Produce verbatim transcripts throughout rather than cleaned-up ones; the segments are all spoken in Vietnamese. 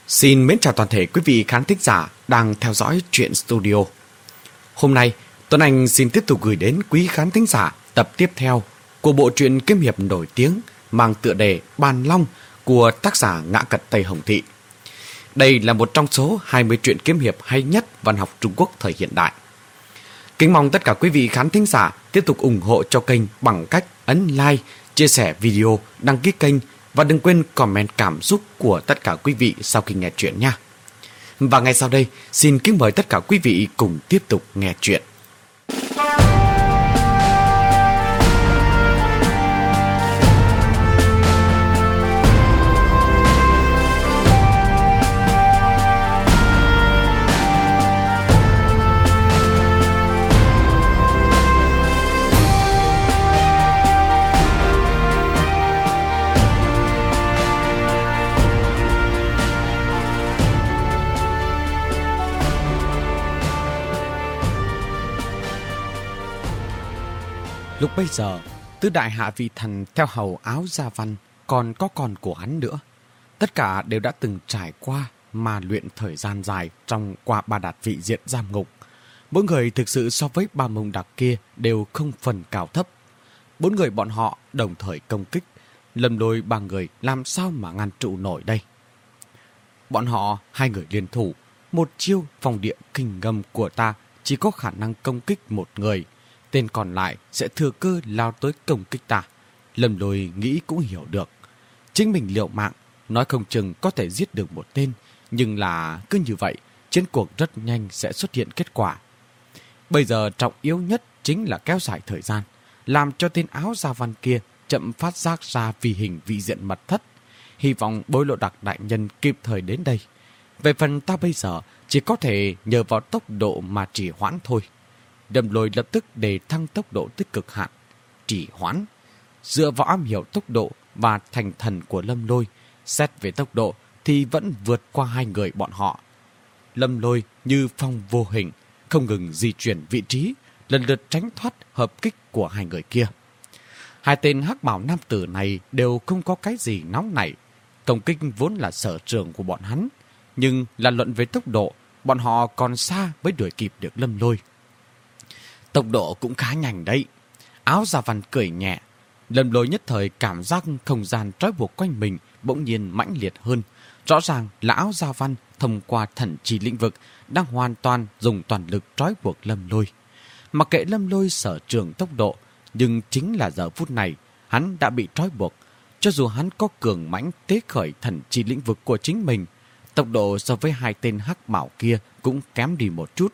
Xin mến chào toàn thể quý vị khán thính giả đang theo dõi Truyện Studio. Hôm nay, Tuấn Anh xin tiếp tục gửi đến quý khán thính giả tập tiếp theo của bộ truyện kiếm hiệp nổi tiếng mang tựa đề Bàn Long của tác giả Ngã Cật Tây Hồng Thị. Đây là một trong số hai mươi truyện kiếm hiệp hay nhất văn học Trung Quốc thời hiện đại. Kính mong tất cả quý vị khán thính giả tiếp tục ủng hộ cho kênh bằng cách ấn like, chia sẻ video, đăng ký kênh và đừng quên comment cảm xúc của tất cả quý vị sau khi nghe chuyện nha. Và ngay sau đây, xin kính mời tất cả quý vị cùng tiếp tục nghe chuyện. Lúc bấy giờ, tứ đại hạ vị thần theo hầu Áo Gia Văn còn có con của hắn nữa. Tất cả đều đã từng trải qua mà luyện thời gian dài trong qua ba đạt vị diện giam ngục. Mỗi người thực sự so với ba mông đặc kia đều không phần cao thấp. Bốn người bọn họ đồng thời công kích, Lâm Lôi ba người làm sao mà ngăn trụ nổi đây. Bọn họ hai người liên thủ, một chiêu phòng địa kinh ngâm của ta chỉ có khả năng công kích một người. Tên còn lại sẽ thừa cơ lao tới công kích ta. Lâm Lôi nghĩ cũng hiểu được. Chính mình liều mạng, nói không chừng có thể giết được một tên, nhưng là cứ như vậy, chiến cuộc rất nhanh sẽ xuất hiện kết quả. Bây giờ trọng yếu nhất chính là kéo dài thời gian, làm cho tên Áo Gia Văn kia chậm phát giác ra vì hình vị diện mật thất. Hy vọng Bối Lộ Đặc đại nhân kịp thời đến đây. Về phần ta bây giờ, chỉ có thể nhờ vào tốc độ mà trì hoãn thôi. Lâm Lôi lập tức đề thăng tốc độ tới cực hạn. Trì hoãn. Dựa vào am hiểu tốc độ và thành thần của Lâm Lôi, xét về tốc độ thì vẫn vượt qua hai người bọn họ. Lâm Lôi như phong vô hình, không ngừng di chuyển vị trí, lần lượt tránh thoát hợp kích của hai người kia. Hai tên hắc bào nam tử này đều không có cái gì nóng nảy. Công kích vốn là sở trường của bọn hắn, nhưng là luận về tốc độ, bọn họ còn xa mới đuổi kịp được Lâm Lôi. Tốc độ cũng khá nhanh đấy. Áo Gia Văn cười nhẹ. Lâm Lôi nhất thời cảm giác không gian trói buộc quanh mình bỗng nhiên mãnh liệt hơn. Rõ ràng là Áo Gia Văn thông qua thần trì lĩnh vực đang hoàn toàn dùng toàn lực trói buộc Lâm Lôi. Mặc kệ Lâm Lôi sở trường tốc độ, nhưng chính là giờ phút này hắn đã bị trói buộc. Cho dù hắn có cường mãnh tế khởi thần trì lĩnh vực của chính mình, tốc độ so với hai tên hắc bảo kia cũng kém đi một chút.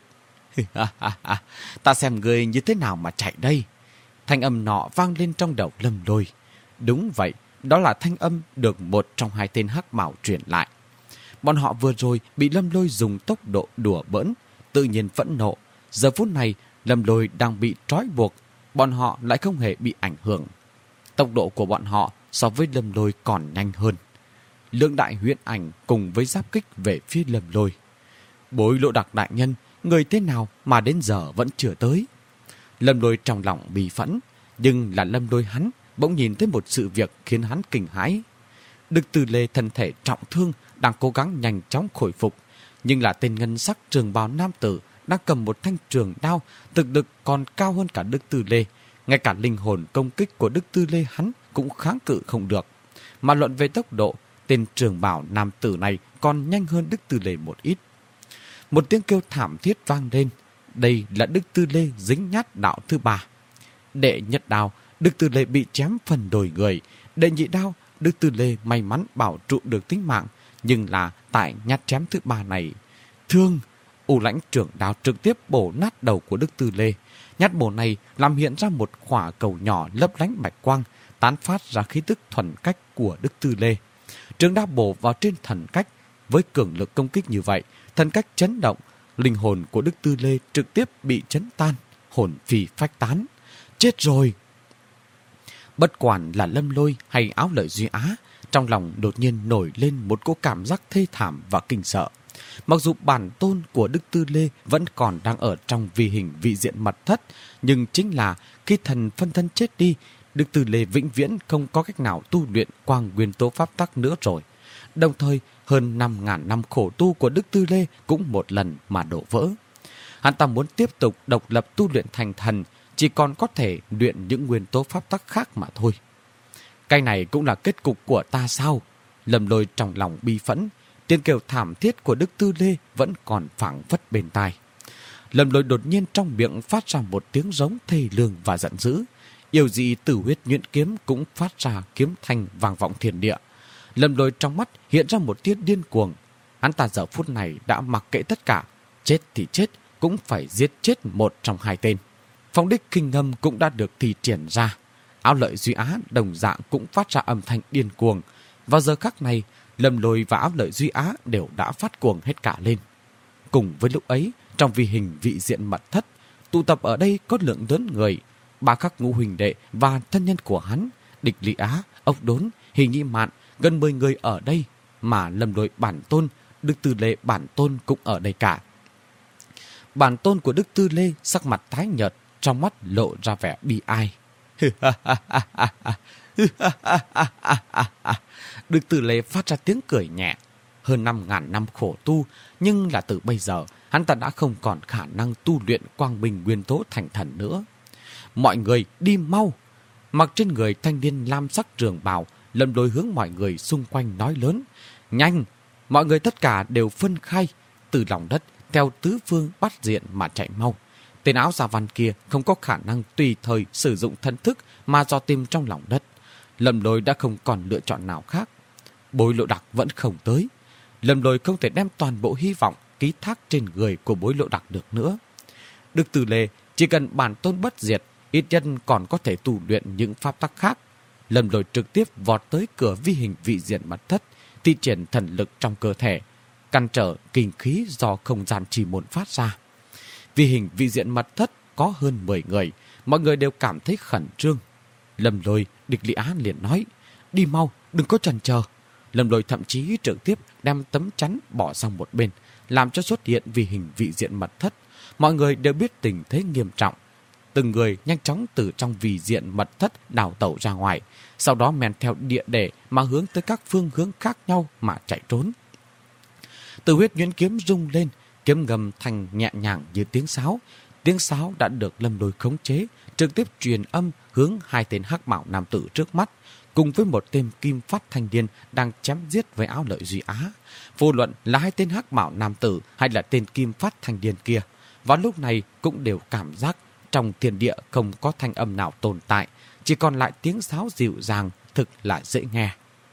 Ta xem ngươi như thế nào mà chạy đây. Thanh âm nọ vang lên trong đầu Lâm Lôi. Đúng vậy, đó là thanh âm được một trong hai tên hắc bảo truyền lại. Bọn họ vừa rồi bị Lâm Lôi dùng tốc độ đùa bỡn, tự nhiên phẫn nộ. Giờ phút này Lâm Lôi đang bị trói buộc, bọn họ lại không hề bị ảnh hưởng. Tốc độ của bọn họ so với Lâm Lôi còn nhanh hơn. Lưỡng đại huyễn ảnh cùng với giáp kích về phía Lâm Lôi. Bối Lộ Đặc đại nhân, người thế nào mà đến giờ vẫn chưa tới? Lâm Lôi trong lòng bị phẫn, nhưng là Lâm Lôi hắn bỗng nhìn thấy một sự việc khiến hắn kinh hãi. Đức Tư Lê thân thể trọng thương đang cố gắng nhanh chóng khôi phục, nhưng là tên ngân sắc trường bào nam tử đang cầm một thanh trường đao, thực lực còn cao hơn cả Đức Tư Lê. Ngay cả linh hồn công kích của Đức Tư Lê hắn cũng kháng cự không được. Mà luận về tốc độ, tên trường bào nam tử này còn nhanh hơn Đức Tư Lê một ít. Một tiếng kêu thảm thiết vang lên. Đây là Đức Tư Lê dính nhát đạo thứ ba. Đệ nhất đao, Đức Tư Lê bị chém phần đồi người. Đệ nhị đao, Đức Tư Lê may mắn bảo trụ được tính mạng. Nhưng là tại nhát chém thứ ba này, thương, U Lãnh trưởng đao trực tiếp bổ nát đầu của Đức Tư Lê. Nhát bổ này làm hiện ra một quả cầu nhỏ lấp lánh bạch quang, tán phát ra khí tức thuần cách của Đức Tư Lê. Trường đao bổ vào trên thần cách. Với cường lực công kích như vậy, thần cách chấn động, linh hồn của Đức Tư Lê trực tiếp bị chấn tan, hồn phi phách tán. Chết rồi! Bất quản là Lâm Lôi hay Áo Lợi Duy Á, trong lòng đột nhiên nổi lên một cỗ cảm giác thê thảm và kinh sợ. Mặc dù bản tôn của Đức Tư Lê vẫn còn đang ở trong vi hình vị diện mật thất, nhưng chính là khi thần phân thân chết đi, Đức Tư Lê vĩnh viễn không có cách nào tu luyện quang nguyên tố pháp tắc nữa rồi. Đồng thời, hơn năm ngàn năm khổ tu của Đức Tư Lê cũng một lần mà đổ vỡ. Hắn ta muốn tiếp tục độc lập tu luyện thành thần, chỉ còn có thể luyện những nguyên tố pháp tắc khác mà thôi. Cái này cũng là kết cục của ta sao? Lâm Lôi trong lòng bi phẫn, tiếng kêu thảm thiết của Đức Tư Lê vẫn còn phảng phất bên tai. Lâm Lôi đột nhiên trong miệng phát ra một tiếng rống thê lương và giận dữ. Yêu dị tử huyết nhuyễn kiếm cũng phát ra kiếm thanh vang vọng thiên địa. Lâm Lôi trong mắt hiện ra một tia điên cuồng. Hắn ta giờ phút này đã mặc kệ tất cả, chết thì chết, cũng phải giết chết một trong hai tên. Phong đích kinh ngâm cũng đã được thi triển ra. Áo lợi Duy Á đồng dạng cũng phát ra âm thanh điên cuồng. Vào giờ khắc này, Lâm Lôi và áo lợi Duy Á đều đã phát cuồng hết cả lên. Cùng với lúc ấy, trong vi hình vị diện mật thất, tụ tập ở đây có lượng lớn người, ba khắc ngũ huỳnh đệ và thân nhân của hắn, Địch Lý Á, Ốc Đốn, Hình Nhĩ Mạn, gần mười người ở đây, mà Lâm Lôi bản tôn, Đức Tư Lê bản tôn cũng ở đây cả. Bản tôn của Đức Tư Lê sắc mặt tái nhợt, trong mắt lộ ra vẻ bi ai. Đức Tư Lê phát ra tiếng cười nhẹ. Hơn năm ngàn năm khổ tu, nhưng là từ bây giờ, hắn ta đã không còn khả năng tu luyện quang minh nguyên tố thành thần nữa. Mọi người đi mau! Mặc trên người thanh niên lam sắc trường bào, Lâm Lôi hướng mọi người xung quanh nói lớn. Nhanh! Mọi người tất cả đều phân khai, từ lòng đất, theo tứ phương bắt diện mà chạy mau. Tên áo da văn kia không có khả năng tùy thời sử dụng thân thức mà dò tìm trong lòng đất. Lâm Lôi đã không còn lựa chọn nào khác. Bối Lộ Đặc vẫn không tới. Lâm Lôi không thể đem toàn bộ hy vọng ký thác trên người của Bối Lộ Đặc được nữa. Đức Từ Lê chỉ cần bản tôn bất diệt, ít nhân còn có thể tu luyện những pháp tắc khác. Lâm Lôi trực tiếp vọt tới cửa vi hình vị diện mật thất, thi triển thần lực trong cơ thể, cản trở kinh khí do không gian trì môn phát ra. Vi hình vị diện mật thất có hơn mười người, mọi người đều cảm thấy khẩn trương. Lâm Lôi, Địch Lý Á liền nói, đi mau, đừng có chần chờ. Lâm Lôi thậm chí trực tiếp đem tấm chắn bỏ sang một bên, làm cho xuất hiện vi hình vị diện mật thất. Mọi người đều biết tình thế nghiêm trọng. Từng người nhanh chóng từ trong vị diện mật thất đào tẩu ra ngoài, sau đó men theo địa đề mà hướng tới các phương hướng khác nhau mà chạy trốn. Từ huyết nhuyễn kiếm rung lên, kiếm ngầm thành nhẹ nhàng như tiếng sáo. Tiếng sáo đã được Lâm Lôi khống chế, trực tiếp truyền âm hướng hai tên hắc mạo nam tử trước mắt, cùng với một tên kim phát thanh niên đang chém giết với áo lợi Duy Á. Vô luận là hai tên hắc mạo nam tử hay là tên kim phát thanh niên kia, vào lúc này cũng đều cảm giác trong thiên địa không có thanh âm nào tồn tại, chỉ còn lại tiếng sáo dịu dàng, thực là dễ nghe.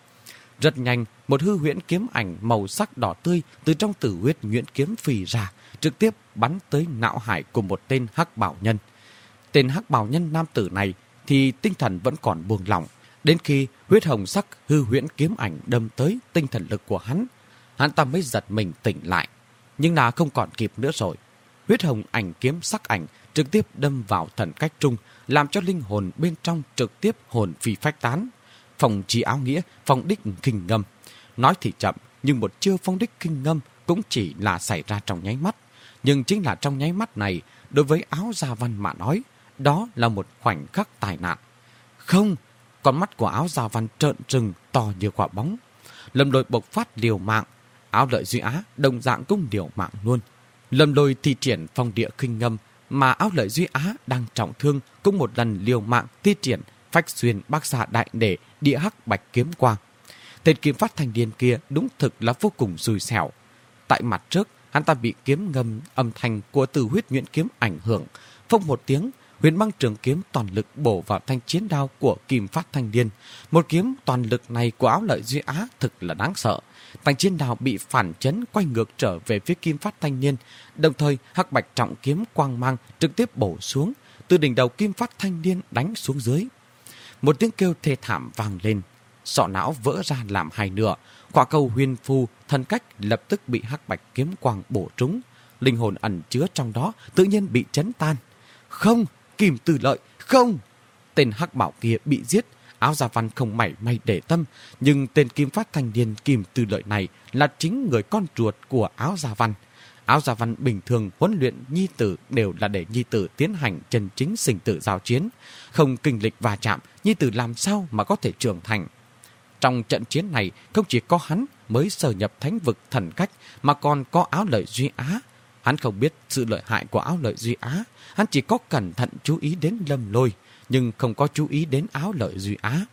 Rất nhanh, một hư huyễn kiếm ảnh màu sắc đỏ tươi từ trong tử huyết nhuyễn kiếm phì ra, trực tiếp bắn tới não hải của một tên hắc bảo nhân. Tên hắc bảo nhân nam tử này thì tinh thần vẫn còn buông lỏng, đến khi huyết hồng sắc hư huyễn kiếm ảnh đâm tới tinh thần lực của hắn, hắn ta mới giật mình tỉnh lại. Nhưng là không còn kịp nữa rồi. Huyết hồng ảnh kiếm sắc ảnh trực tiếp đâm vào thần cách trung, làm cho linh hồn bên trong trực tiếp hồn phi phách tán. Phong chi áo nghĩa, phong đích kinh ngâm. Nói thì chậm, nhưng một chiêu phong đích kinh ngâm cũng chỉ là xảy ra trong nháy mắt. Nhưng chính là trong nháy mắt này, đối với áo gia văn mà nói, đó là một khoảnh khắc tai nạn. Không, con mắt của áo gia văn trợn trừng to như quả bóng. Lâm Lôi bộc phát liều mạng, áo lợi Duy Á đồng dạng cũng liều mạng luôn. Lâm Lôi thi triển phong địa kinh ngâm, mà áo lợi Duy Á đang trọng thương cũng một lần liều mạng thi triển phách xuyên bác xạ đại để địa hắc bạch kiếm quang. Tên kiếm phát thanh niên kia đúng thực là vô cùng xui xẻo. Tại mặt trước, hắn ta bị kiếm ngâm âm thanh của từ huyết nhuyễn kiếm ảnh hưởng. Phốc một tiếng, huyền băng trường kiếm toàn lực bổ vào thanh chiến đao của kim phát thanh niên. Một kiếm toàn lực này của áo lợi Duy Á thực là đáng sợ. Thanh chiến đao bị phản chấn quay ngược trở về phía kim phát thanh niên. Đồng thời, hắc bạch trọng kiếm quang mang trực tiếp bổ xuống, từ đỉnh đầu kim phát thanh niên đánh xuống dưới. Một tiếng kêu thê thảm vang lên, sọ não vỡ ra làm hai nửa. Quả cầu huyền phù thân cách lập tức bị hắc bạch kiếm quang bổ trúng. Linh hồn ẩn chứa trong đó tự nhiên bị chấn tan. Không, Kim Từ Lợi, không! Tên hắc bảo kia bị giết, áo gia văn không mảy may để tâm. Nhưng tên kim phát thanh niên Kim Từ Lợi này là chính người con ruột của áo gia văn. Áo gia văn bình thường huấn luyện nhi tử đều là để nhi tử tiến hành chân chính sinh tử giao chiến. Không kinh lịch va chạm, nhi tử làm sao mà có thể trưởng thành. Trong trận chiến này, không chỉ có hắn mới sở nhập thánh vực thần cách, mà còn có Áo Lợi Duy Á. Hắn không biết sự lợi hại của Áo Lợi Duy Á, hắn chỉ có cẩn thận chú ý đến Lâm Lôi, nhưng không có chú ý đến Áo Lợi Duy Á.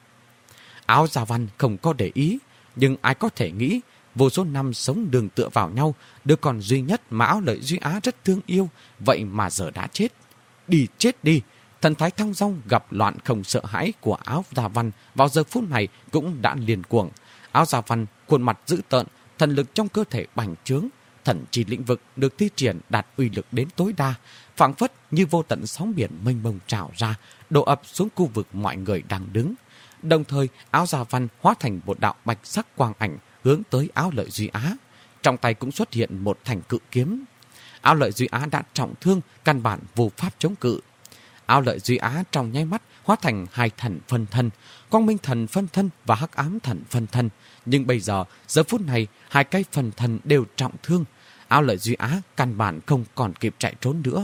Áo Gia Văn không có để ý, nhưng ai có thể nghĩ, vô số năm sống đường tựa vào nhau, đứa con duy nhất mà Áo Lợi Duy Á rất thương yêu, vậy mà giờ đã chết. Đi chết đi! Thần thái thong dong gặp loạn không sợ hãi của Áo Gia Văn vào giờ phút này cũng đã liền cuồng. Áo Gia Văn khuôn mặt dữ tợn, thần lực trong cơ thể bành trướng, thần chi lĩnh vực được thi triển đạt uy lực đến tối đa, phảng phất như vô tận sóng biển mênh mông trào ra, đổ ập xuống khu vực mọi người đang đứng. Đồng thời, Áo Gia Văn hóa thành một đạo bạch sắc quang ảnh hướng tới Áo Lợi Duy Á. Trong tay cũng xuất hiện một thanh cự kiếm. Áo Lợi Duy Á đã trọng thương, căn bản vô pháp chống cự. Áo Lợi Duy Á trong nháy mắt hóa thành hai thần phân thân, Quang Minh Thần phân thân và Hắc Ám Thần phân thân. Nhưng bây giờ, giờ phút này, hai cái phân thân đều trọng thương. Áo Lợi Duy Á căn bản không còn kịp chạy trốn nữa.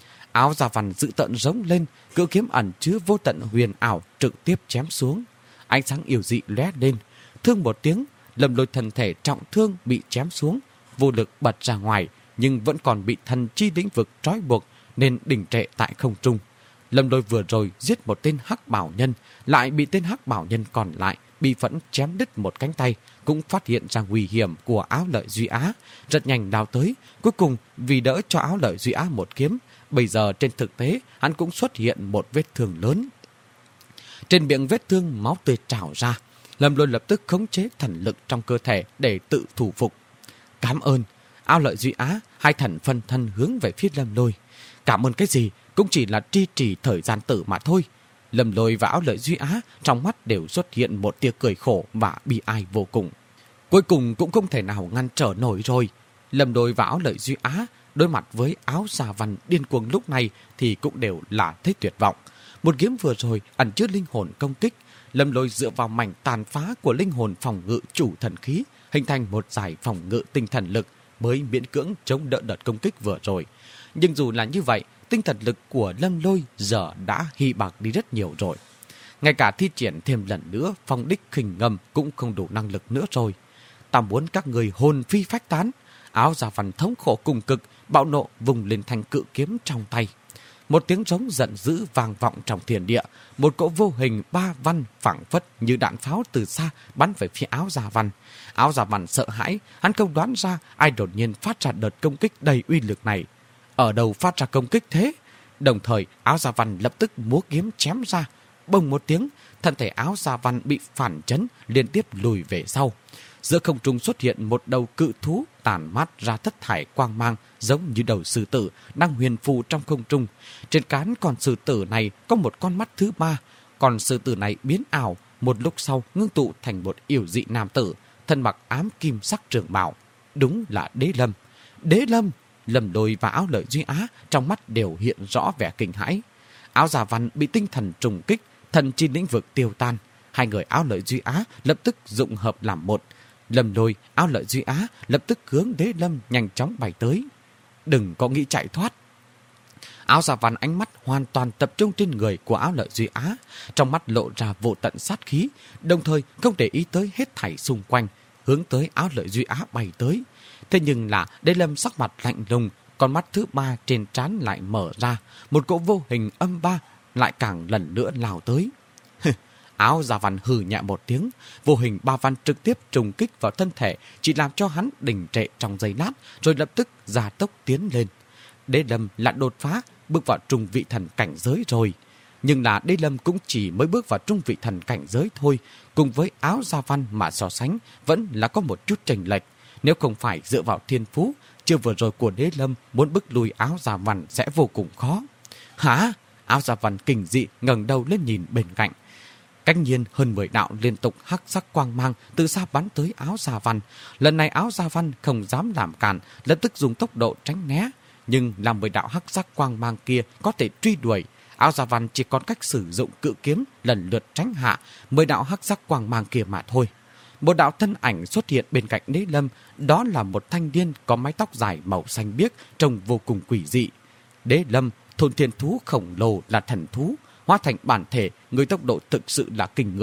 Áo Gia Văn dữ tợn rống lên, cự kiếm ẩn chứa vô tận huyền ảo trực tiếp chém xuống. Ánh sáng yêu dị lóe lên, thương một tiếng, Lâm Lôi thân thể trọng thương bị chém xuống, vô lực bật ra ngoài, nhưng vẫn còn bị thần chi lĩnh vực trói buộc nên đình trệ tại không trung. Lâm Lôi vừa rồi giết một tên Hắc Bảo Nhân, lại bị tên Hắc Bảo Nhân còn lại bị phẫn chém đứt một cánh tay, cũng phát hiện ra nguy hiểm của Áo Lợi Duy Á, rất nhanh đào tới. Cuối cùng vì đỡ cho Áo Lợi Duy Á một kiếm, bây giờ trên thực tế hắn cũng xuất hiện một vết thương lớn. Trên miệng vết thương máu tươi trào ra, Lâm Lôi lập tức khống chế thần lực trong cơ thể để tự thủ phục. Cảm ơn. Áo Lợi Duy Á, hai thần phân thân hướng về phía Lâm Lôi. Cảm ơn cái gì, cũng chỉ là tri trì thời gian tử mà thôi. Lâm Lôi và Áo Lợi Duy Á trong mắt đều xuất hiện một tia cười khổ và bi ai vô cùng. Cuối cùng cũng không thể nào ngăn trở nổi rồi. Lâm Lôi và Áo Lợi Duy Á đối mặt với Áo Gia Văn điên cuồng lúc này thì cũng đều là thấy tuyệt vọng. Một kiếm vừa rồi ẩn chứa linh hồn công kích, Lâm Lôi dựa vào mảnh tàn phá của linh hồn phòng ngự chủ thần khí, hình thành một giải phòng ngự tinh thần lực mới miễn cưỡng chống đỡ đợt công kích vừa rồi. Nhưng dù là như vậy, tinh thần lực của Lâm Lôi giờ đã hy bạc đi rất nhiều rồi. Ngay cả thi triển thêm lần nữa phong đích khinh ngâm cũng không đủ năng lực nữa rồi. Ta muốn các người hồn phi phách tán. Áo Gia Văn thống khổ cùng cực, bạo nộ vùng lên thanh cự kiếm trong tay. Một tiếng trống giận dữ vang vọng trong thiên địa, một cỗ vô hình ba văn phảng phất như đạn pháo từ xa bắn về phía Áo Gia Văn. Áo Gia Văn sợ hãi, hắn không đoán ra ai đột nhiên phát ra đợt công kích đầy uy lực này. Ở đâu phát ra công kích thế? Đồng thời, Áo Gia Văn lập tức múa kiếm chém ra. Bông một tiếng, thân thể Áo Gia Văn bị phản chấn, liên tiếp lùi về sau. Giữa không trung xuất hiện một đầu cự thú tàn mát ra thất thải quang mang giống như đầu sư tử đang huyền phù trong không trung. Trên cán con sư tử này có một con mắt thứ ba. Còn sư tử này biến ảo, một lúc sau ngưng tụ thành một yểu dị nam tử, thân mặc ám kim sắc trường bào. Đúng là Đế Lâm. Đế Lâm! Lâm Lôi và Áo Lợi Duy Á trong mắt đều hiện rõ vẻ kinh hãi. Áo Gia Văn bị tinh thần trùng kích, thần chi lĩnh vực tiêu tan. Hai người Áo Lợi Duy Á lập tức dụng hợp làm một. Lâm Lôi, Áo Lợi Duy Á lập tức hướng Đế Lâm nhanh chóng bay tới. Đừng có nghĩ chạy thoát. Áo Gia Văn ánh mắt hoàn toàn tập trung trên người của Áo Lợi Duy Á, trong mắt lộ ra vô tận sát khí, đồng thời không để ý tới hết thảy xung quanh, hướng tới Áo Lợi Duy Á bay tới. Thế nhưng là Đế Lâm sắc mặt lạnh lùng, con mắt thứ ba trên trán lại mở ra, một cỗ vô hình âm ba lại càng lần nữa lao tới. Áo Gia Văn hừ nhẹ một tiếng, vô hình ba văn trực tiếp trùng kích vào thân thể, chỉ làm cho hắn đình trệ trong giây lát, rồi lập tức gia tốc tiến lên. Đế Lâm lại đột phá, bước vào trung vị thần cảnh giới rồi. Nhưng là Đế Lâm cũng chỉ mới bước vào trung vị thần cảnh giới thôi, cùng với Áo Gia Văn mà so sánh vẫn là có một chút chênh lệch. Nếu không phải dựa vào thiên phú, chưa vừa rồi của Đế Lâm muốn bức lùi Áo Gia Văn sẽ vô cùng khó. Hả? Áo Gia Văn kinh dị ngẩng đầu lên nhìn bên cạnh. Cách nhiên hơn mười đạo liên tục hắc sắc quang mang từ xa bắn tới Áo Gia Văn. Lần này Áo Gia Văn không dám làm cản, lập tức dùng tốc độ tránh né. Nhưng làm mười đạo hắc sắc quang mang kia có thể truy đuổi, Áo Gia Văn chỉ còn cách sử dụng cự kiếm lần lượt tránh hạ mười đạo hắc sắc quang mang kia mà thôi. Một đạo thân ảnh xuất hiện bên cạnh Đế Lâm, đó là một thanh niên có mái tóc dài màu xanh biếc, trông vô cùng quỷ dị. Đế Lâm, thôn thiên thú khổng lồ là thần thú, hóa thành bản thể, người tốc độ thực sự là kinh người.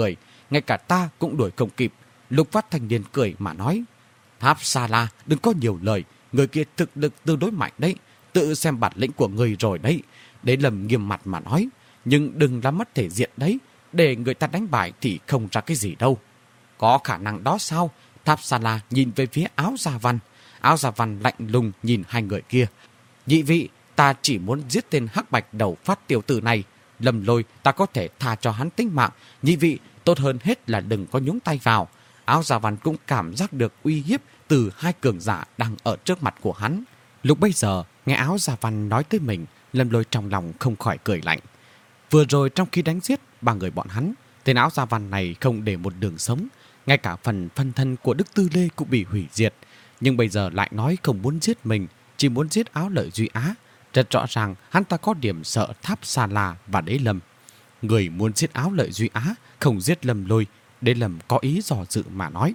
ngay cả ta cũng đuổi không kịp. Lục Phát thanh niên cười mà nói, Tháp Sa La, đừng có nhiều lời, người kia thực lực tương đối mạnh đấy, tự xem bản lĩnh của người rồi đấy. Đế Lâm nghiêm mặt mà nói, nhưng đừng làm mất thể diện đấy, để người ta đánh bại thì không ra cái gì đâu. Có khả năng đó sao? Tháp Sa La nhìn về phía Áo Gia Văn. Áo Gia Văn lạnh lùng nhìn hai người kia. Nhị vị, ta chỉ muốn giết tên hắc bạch đầu Phát tiểu tử này. Lâm Lôi ta có thể tha cho hắn tính mạng. Nhị vị, tốt hơn hết là đừng có nhúng tay vào. Áo Gia Văn cũng cảm giác được uy hiếp từ hai cường giả đang ở trước mặt của hắn. Lúc bây giờ, nghe Áo Gia Văn nói tới mình, Lâm Lôi trong lòng không khỏi cười lạnh. Vừa rồi trong khi đánh giết ba người bọn hắn, tên Áo Gia Văn này không để một đường sống. Ngay cả phần phân thân của Đức Tư Lê cũng bị hủy diệt. Nhưng bây giờ lại nói không muốn giết mình, chỉ muốn giết Áo Lợi Duy Á. Rất rõ ràng hắn ta có điểm sợ Tháp Sa La và Đế Lâm. Người muốn giết Áo Lợi Duy Á, không giết Lâm Lôi. Đế Lâm có ý dò dự mà nói.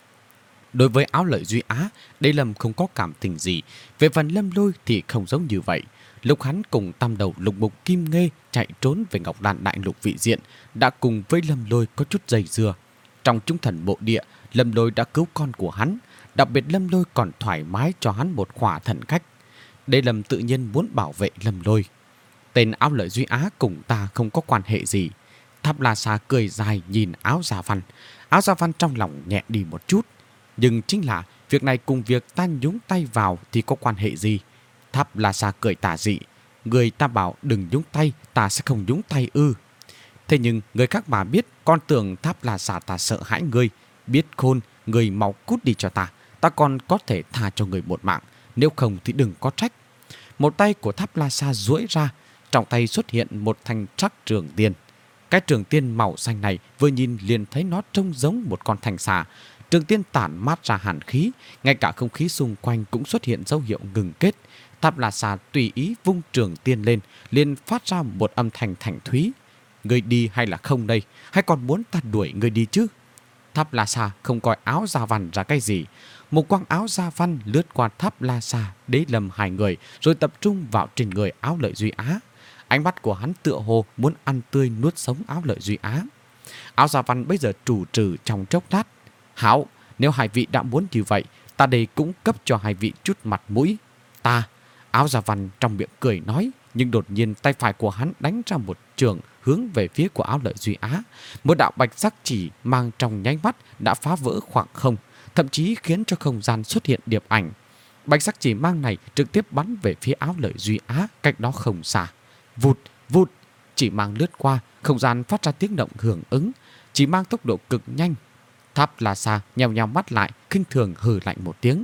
Đối với Áo Lợi Duy Á, Đế Lâm không có cảm tình gì. Về phần Lâm Lôi thì không giống như vậy. Lúc hắn cùng tam đầu Lục Mục Kim Nghê chạy trốn về Ngọc Đan Đại Lục vị diện, đã cùng với Lâm Lôi có chút dây dưa. Trong Chúng Thần Mộ Địa, Lâm Lôi đã cứu con của hắn. Đặc biệt Lâm Lôi còn thoải mái cho hắn một khỏa thần cách. Đế Lâm tự nhiên muốn bảo vệ Lâm Lôi. Tên Áo Lợi Duy Á cùng ta không có quan hệ gì. Tháp La Sa cười dài nhìn Áo Gia Văn. Áo Gia Văn trong lòng nhẹ đi một chút. Nhưng chính là việc này cùng việc ta nhúng tay vào thì có quan hệ gì? Tháp La Sa cười tà dị. Người ta bảo đừng nhúng tay, ta sẽ không nhúng tay ư. Thế nhưng người khác mà biết, con tưởng Tháp La Sa ta sợ hãi ngươi. Biết khôn, người mau cút đi cho ta. Ta còn có thể tha cho người một mạng. Nếu không thì đừng có trách. Một tay của Tháp La Sa duỗi ra. Trong tay xuất hiện một thanh trắc trường tiên. Cái trường tiên màu xanh này vừa nhìn liền thấy nó trông giống một con thanh xà. Trường tiên tản mát ra hàn khí. Ngay cả không khí xung quanh cũng xuất hiện dấu hiệu ngừng kết. Tháp La Sa tùy ý vung trường tiên lên, liền phát ra một âm thanh thanh thúy. Người đi hay là không đây? Hay còn muốn ta đuổi người đi chứ? Tháp La Sa không coi Áo Gia Văn ra cái gì. Một quang Áo Gia Văn lướt qua Tháp La Sa, Đế Lâm hai người, rồi tập trung vào trên người Áo Lợi Duy Á. Ánh mắt của hắn tựa hồ muốn ăn tươi nuốt sống Áo Lợi Duy Á. Áo Gia Văn bây giờ trù trừ trong chốc lát. Hảo, nếu hai vị đã muốn như vậy, ta đây cũng cấp cho hai vị chút mặt mũi. Ta, Áo Gia Văn trong miệng cười nói, nhưng đột nhiên tay phải của hắn đánh ra một trường hướng về phía của Áo Lợi Duy Á. Một đạo bạch sắc chỉ mang trong nháy mắt đã phá vỡ khoảng không, thậm chí khiến cho không gian xuất hiện điệp ảnh. Bạch sắc chỉ mang này trực tiếp bắn về phía Áo Lợi Duy Á cách đó không xa. Vụt, vụt, chỉ mang lướt qua, không gian phát ra tiếng động hưởng ứng, chỉ mang tốc độ cực nhanh. Tháp La Sa nheo nheo mắt lại, khinh thường hừ lạnh một tiếng.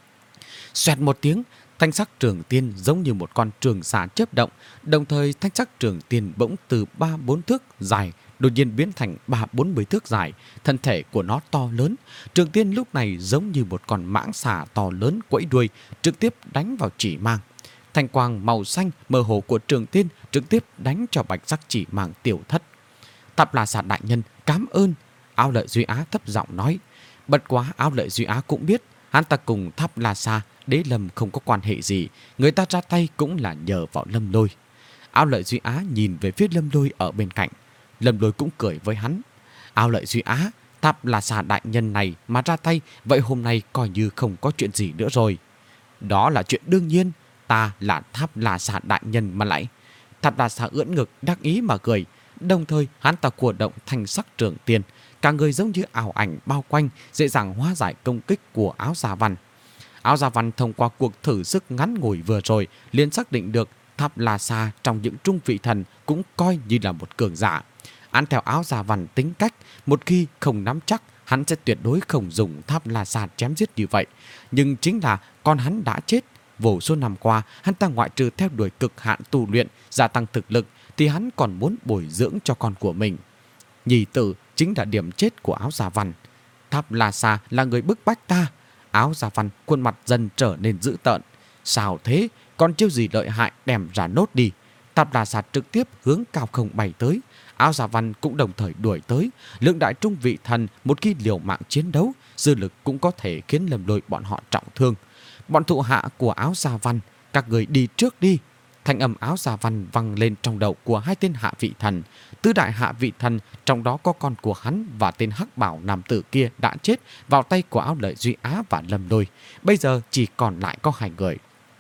Xoẹt một tiếng, thanh sắc trường tiên giống như một con trường xà chớp động, đồng thời thanh sắc trường tiên bỗng từ ba bốn thước dài đột nhiên biến thành ba bốn mươi thước dài. Thân thể của nó to lớn. Trường tiên lúc này giống như một con mãng xà to lớn quẫy đuôi, trực tiếp đánh vào chỉ mang. Thanh quang màu xanh mơ hồ của trường tiên trực tiếp đánh cho bạch sắc chỉ mang tiểu thất. Tháp La Sa đại nhân, cảm ơn. Áo Lợi Duy Á thấp giọng nói. Bất quá Áo Lợi Duy Á cũng biết hắn ta cùng Tháp La Sa, Đế Lâm không có quan hệ gì. Người ta ra tay cũng là nhờ vào Lâm Lôi. Áo Lợi Duy Á nhìn về phía Lâm Lôi ở bên cạnh. Lâm Lôi cũng cười với hắn. Áo Lợi Duy Á, Tháp La Sa đại nhân này mà ra tay, vậy hôm nay coi như không có chuyện gì nữa rồi. Đó là chuyện đương nhiên. Ta là Tháp La Sa đại nhân mà lại. Tháp La Sa ưỡn ngực đắc ý mà cười. Đồng thời hắn ta cua động thanh sắc trường tiên, cả người giống như ảo ảnh bao quanh, dễ dàng hóa giải công kích của Áo Gia Văn. Áo Gia Văn thông qua cuộc thử sức ngắn ngủi vừa rồi liền xác định được Tháp La Sa trong những trung vị thần cũng coi như là một cường giả. Án theo Áo Gia Văn tính cách, một khi không nắm chắc, hắn sẽ tuyệt đối không dùng Tháp La Sa chém giết như vậy. Nhưng chính là con hắn đã chết. Vô số năm qua, hắn ta ngoại trừ theo đuổi cực hạn tu luyện, gia tăng thực lực, thì hắn còn muốn bồi dưỡng cho con của mình. Nhì tử chính là điểm chết của Áo Gia Văn. Tháp La Sa là người bức bách ta. Áo Gia Văn khuôn mặt dần trở nên dữ tợn. Sao thế? Còn chiêu gì lợi hại đem ra nốt đi. Tháp La Sa trực tiếp hướng cao không bay tới. Áo Gia Văn cũng đồng thời đuổi tới. Lượng đại trung vị thần một khi liều mạng chiến đấu, dư lực cũng có thể khiến Lâm Lôi bọn họ trọng thương. Bọn thụ hạ của Áo Gia Văn, các người đi trước đi. Thanh âm áo da văn vang lên trong đầu của hai tên hạ vị thần. Tứ đại hạ vị thần, trong đó có con của hắn và tên hắc bảo nam tử kia đã chết vào tay của Áo Lợi Duy Á và Lâm Lôi. Bây giờ chỉ còn lại có hai người.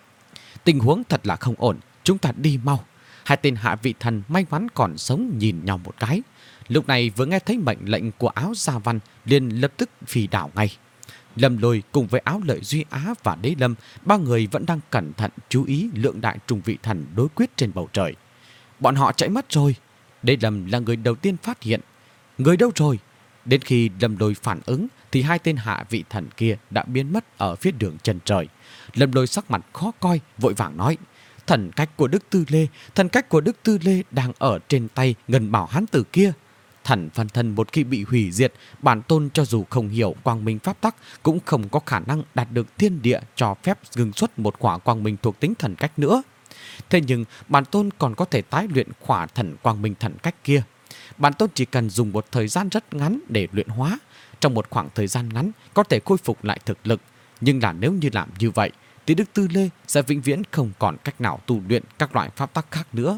Tình huống thật là không ổn, chúng ta đi mau. Hai tên hạ vị thần may mắn còn sống nhìn nhau một cái. Lúc này vừa nghe thấy mệnh lệnh của Áo Gia Văn liền lập tức phi đảo ngay. Lâm Lôi cùng với Áo Lợi Duy Á và Đế Lâm, ba người vẫn đang cẩn thận chú ý lượng đại trùng vị thần đối quyết trên bầu trời. Bọn họ chạy mất rồi. Đế Lâm là người đầu tiên phát hiện. Người đâu rồi? Đến khi Lâm Lôi phản ứng thì hai tên hạ vị thần kia đã biến mất ở phía đường chân trời. Lâm Lôi sắc mặt khó coi, vội vàng nói: thần cách của Đức Tư Lê, thần cách của Đức Tư Lê đang ở trên tay Ngân Bảo hán tử kia. Thần phân thân một khi bị hủy diệt, bản tôn cho dù không hiểu quang minh pháp tắc cũng không có khả năng đạt được thiên địa cho phép ngừng xuất một khỏa quang minh thuộc tính thần cách nữa. Thế nhưng bản tôn còn có thể tái luyện khỏa thần quang minh thần cách kia. Bản tôn chỉ cần dùng một thời gian rất ngắn để luyện hóa. Trong một khoảng thời gian ngắn có thể khôi phục lại thực lực. Nhưng là nếu như làm như vậy thì Đức Tư Lê sẽ vĩnh viễn không còn cách nào tu luyện các loại pháp tắc khác nữa.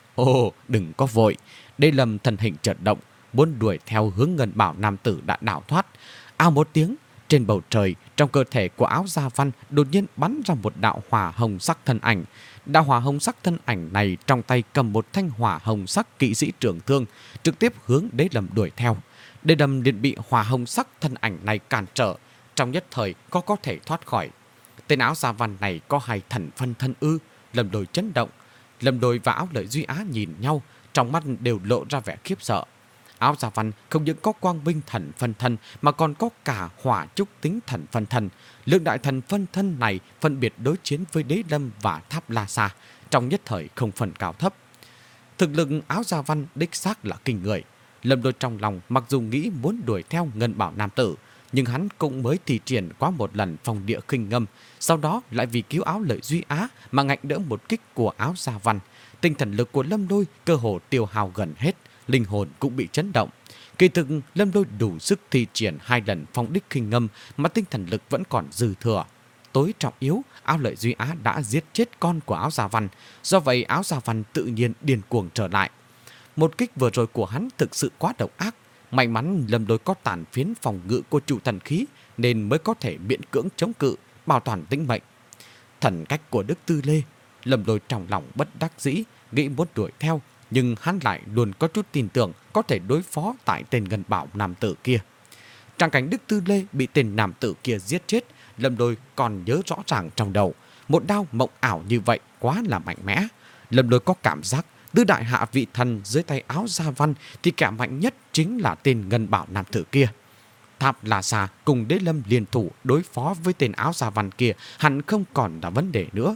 Ồ, đừng có vội. Đế Lâm thân hình chợt động, muốn đuổi theo hướng Ngân Bảo nam tử đã đảo thoát. Ào một tiếng, trên bầu trời, trong cơ thể của Áo Gia Văn đột nhiên bắn ra một đạo hỏa hồng sắc thân ảnh. Đạo hỏa hồng sắc thân ảnh này trong tay cầm một thanh hỏa hồng sắc kỵ sĩ trường thương, trực tiếp hướng Đế Lâm đuổi theo. Đế Lâm liền bị hỏa hồng sắc thân ảnh này cản trở, trong nhất thời có có thể thoát khỏi. Tên Áo Gia Văn này có hai thần phân thân ư? Lâm Đôi chấn động. Lâm Đôi và Áo Lợi Duy Á nhìn nhau, trong mắt đều lộ ra vẻ khiếp sợ. Áo Gia Văn không những có quang minh thần phân thân mà còn có cả hỏa trúc tính thần phân thân. Lượng đại thần phân thân này phân biệt đối chiến với Đế Lâm và Tháp La Sa, trong nhất thời không phần cao thấp. Thực lực Áo Gia Văn đích xác là kinh người. Lâm Đôi trong lòng mặc dù nghĩ muốn đuổi theo Ngân Bảo nam tử, nhưng hắn cũng mới thi triển qua một lần phong địa khinh ngâm, sau đó lại vì cứu Áo Lợi Duy Á mà ngạnh đỡ một kích của Áo Gia Văn. Tinh thần lực của Lâm Lôi cơ hồ tiêu hao gần hết, linh hồn cũng bị chấn động. Kỳ thực Lâm Lôi đủ sức thi triển hai lần phong đích khinh ngâm mà tinh thần lực vẫn còn dư thừa. Tối trọng yếu, Áo Lợi Duy Á đã giết chết con của Áo Gia Văn, do vậy Áo Gia Văn tự nhiên điên cuồng trở lại. Một kích vừa rồi của hắn thực sự quá độc ác. May mắn Lâm Lôi có tàn phiến phòng ngự của trụ thần khí nên mới có thể miễn cưỡng chống cự, bảo toàn tính mệnh. Thần cách của Đức Tư Lê, Lâm Lôi trong lòng bất đắc dĩ, nghĩ muốn đuổi theo, nhưng hắn lại luôn có chút tin tưởng có thể đối phó tại tên Ngân Bảo nam tử kia. Tràng cảnh Đức Tư Lê bị tên nam tử kia giết chết, Lâm Lôi còn nhớ rõ ràng trong đầu. Một đao mộng ảo như vậy quá là mạnh mẽ. Lâm Lôi có cảm giác tứ đại hạ vị thần dưới tay Áo Gia Văn thì kẻ mạnh nhất chính là tên Ngân Bảo nam tử kia. Tháp La Sa cùng Đế Lâm liên thủ đối phó với tên Áo Gia Văn kia hẳn không còn là vấn đề nữa.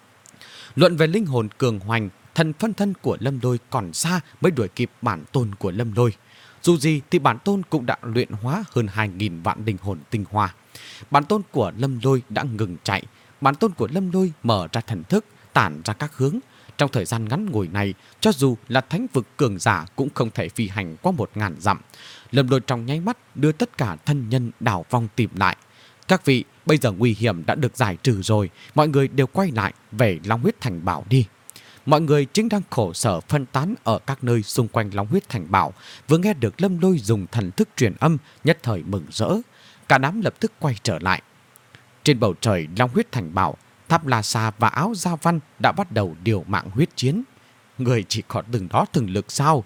Luận về linh hồn cường hoành, thần phân thân của Lâm Lôi còn xa mới đuổi kịp bản tôn của Lâm Lôi. Dù gì thì bản tôn cũng đã luyện hóa hơn hai nghìn vạn linh hồn tinh hoa. Bản tôn của Lâm Lôi đã ngừng chạy. Bản tôn của Lâm Lôi mở ra thần thức, tản ra các hướng. Trong thời gian ngắn ngủi này, cho dù là thánh vực cường giả cũng không thể phi hành qua một ngàn dặm. Lâm Lôi trong nháy mắt đưa tất cả thân nhân đảo vong tìm lại. Các vị, bây giờ nguy hiểm đã được giải trừ rồi, mọi người đều quay lại về Long Huyết Thành Bảo đi. Mọi người chính đang khổ sở phân tán ở các nơi xung quanh Long Huyết Thành Bảo, vừa nghe được Lâm Lôi dùng thần thức truyền âm, nhất thời mừng rỡ. Cả đám lập tức quay trở lại. Trên bầu trời Long Huyết Thành Bảo, Tháp La Sa và Áo Gia Văn đã bắt đầu điều mạng huyết chiến. Người chỉ có từng đó từng lực sao?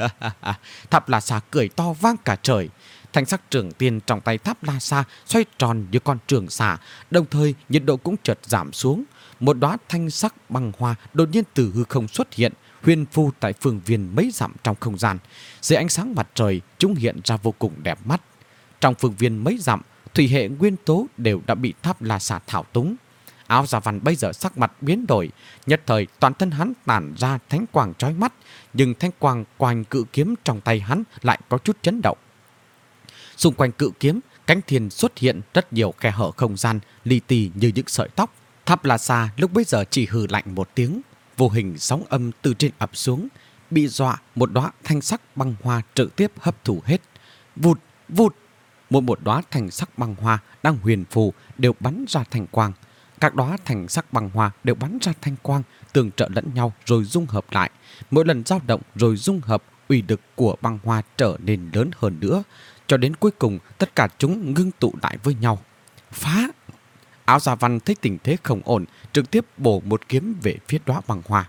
Tháp La Sa cười to vang cả trời. Thanh sắc trường tiên trong tay Tháp La Sa xoay tròn như con trường xà, đồng thời nhiệt độ cũng chợt giảm xuống. Một đóa thanh sắc băng hoa đột nhiên từ hư không xuất hiện, huyền phù tại phương viên mấy dặm trong không gian. Dưới ánh sáng mặt trời, chúng hiện ra vô cùng đẹp mắt. Trong phương viên mấy dặm, thủy hệ nguyên tố đều đã bị Tháp La Sa thao túng. Áo Gia Văn bây giờ sắc mặt biến đổi, nhất thời toàn thân hắn tản ra thánh quang chói mắt, nhưng thánh quang quanh cự kiếm trong tay hắn lại có chút chấn động. Xung quanh cự kiếm, cánh thiên xuất hiện rất nhiều khe hở không gian, li tì như những sợi tóc. Tháp La Sa lúc bấy giờ chỉ hừ lạnh một tiếng, vô hình sóng âm từ trên ập xuống, bị dọa một đóa thanh sắc băng hoa trực tiếp hấp thụ hết. Vụt, vụt, mỗi một đóa thanh sắc băng hoa đang huyền phù đều bắn ra thành quang. Các đóa thành sắc băng hoa đều bắn ra thanh quang, tương trợ lẫn nhau rồi dung hợp lại. Mỗi lần dao động rồi dung hợp, uy lực của băng hoa trở nên lớn hơn nữa, cho đến cuối cùng tất cả chúng ngưng tụ lại với nhau. Phá! Áo Da Văn thấy tình thế không ổn, trực tiếp bổ một kiếm về phía đóa băng hoa.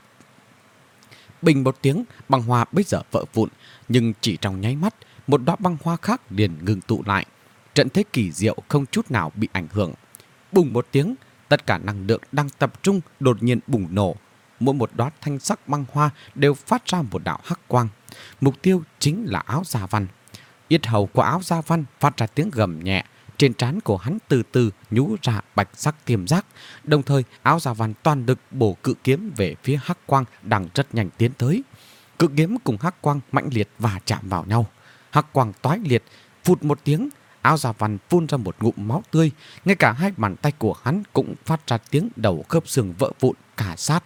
Bình một tiếng, băng hoa bây giờ vỡ vụn, nhưng chỉ trong nháy mắt, một đóa băng hoa khác liền ngưng tụ lại. Trận thế kỳ diệu không chút nào bị ảnh hưởng. Bùng một tiếng, tất cả năng lượng đang tập trung đột nhiên bùng nổ. Mỗi một đóa thanh sắc băng hoa đều phát ra một đạo hắc quang. Mục tiêu chính là Áo Da Văn. Yết hầu của Áo Da Văn phát ra tiếng gầm nhẹ. Trên trán của hắn từ từ nhú ra bạch sắc tiềm giác. Đồng thời Áo Da Văn toàn lực bổ cự kiếm về phía hắc quang đang rất nhanh tiến tới. Cự kiếm cùng hắc quang mãnh liệt và chạm vào nhau. Hắc quang toái liệt, phụt một tiếng, Áo Da Văn phun ra một ngụm máu tươi. Ngay cả hai bàn tay của hắn cũng phát ra tiếng đầu khớp xương vỡ vụn cả sát.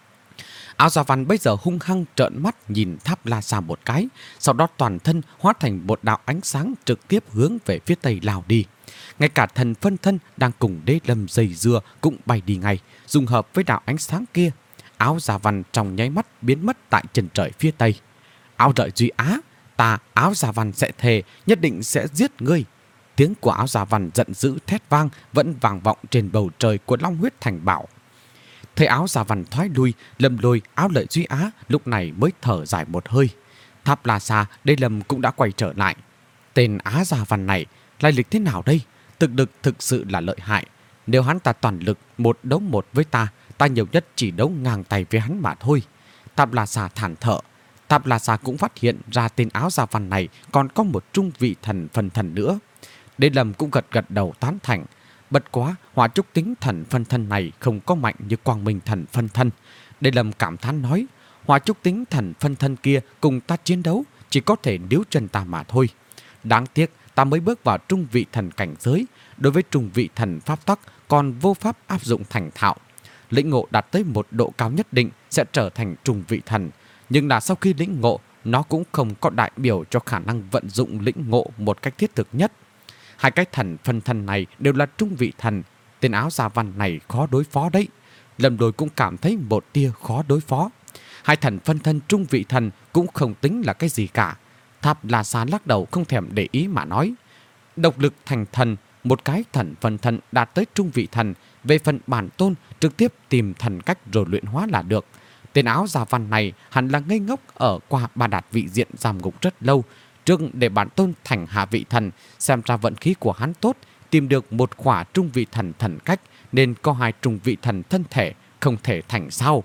Áo Da Văn bây giờ hung hăng trợn mắt nhìn Tháp La Sa một cái, sau đó toàn thân hóa thành một đạo ánh sáng trực tiếp hướng về phía tây lao đi. Ngay cả thần phân thân đang cùng Đế Lâm dây dưa cũng bay đi ngay, dung hợp với đạo ánh sáng kia. Áo Da Văn trong nháy mắt biến mất tại chân trời phía tây. Áo Lợi Duy Á, ta Áo Da Văn sẽ thề nhất định sẽ giết ngươi. Tiếng của Áo Da Văn giận dữ thét vang vẫn vang vọng trên bầu trời của Long Huyết Thành Bảo. Thấy Áo Da Văn thoái lui, Lâm Lôi, Áo Lợi Duy Á lúc này mới thở dài một hơi. Tháp La Sa, Đế Lâm cũng đã quay trở lại. Tên Á Da Văn này lai lịch thế nào đây? Thực lực thực sự là lợi hại. Nếu hắn ta toàn lực một đấu một với ta, ta nhiều nhất chỉ đấu ngang tay với hắn mà thôi. Tháp La Sa thản thở. Tháp La Sa cũng phát hiện ra tên Áo Da Văn này còn có một trung vị thần phân thần nữa. Đế Lâm cũng gật gật đầu tán thành. Bất quá, hỏa trúc tính thần phân thân này không có mạnh như quang minh thần phân thân. Đế Lâm cảm thán nói, hỏa trúc tính thần phân thân kia cùng ta chiến đấu chỉ có thể níu chân ta mà thôi. Đáng tiếc, ta mới bước vào trung vị thần cảnh giới. Đối với trung vị thần pháp tắc còn vô pháp áp dụng thành thạo. Lĩnh ngộ đạt tới một độ cao nhất định sẽ trở thành trung vị thần. Nhưng là sau khi lĩnh ngộ, nó cũng không có đại biểu cho khả năng vận dụng lĩnh ngộ một cách thiết thực nhất. Hai cái thần phân thân này đều là trung vị thần. Tên Áo Da Văn này khó đối phó đấy. Lâm Lôi cũng cảm thấy một tia khó đối phó. Hai thần phân thân trung vị thần cũng không tính là cái gì cả. Tháp La Sa lắc đầu không thèm để ý mà nói. Độc lực thành thần, một cái thần phân thân đạt tới trung vị thần. Về phần bản tôn, trực tiếp tìm thần cách rồi luyện hóa là được. Tên Áo Da Văn này hẳn là ngây ngốc ở qua Ba Đạt vị diện giam ngục rất lâu. Trước để bản tôn thành hạ vị thần, xem ra vận khí của hắn tốt, tìm được một khỏa trung vị thần thần cách, nên có hai trung vị thần thân thể, không thể thành sao.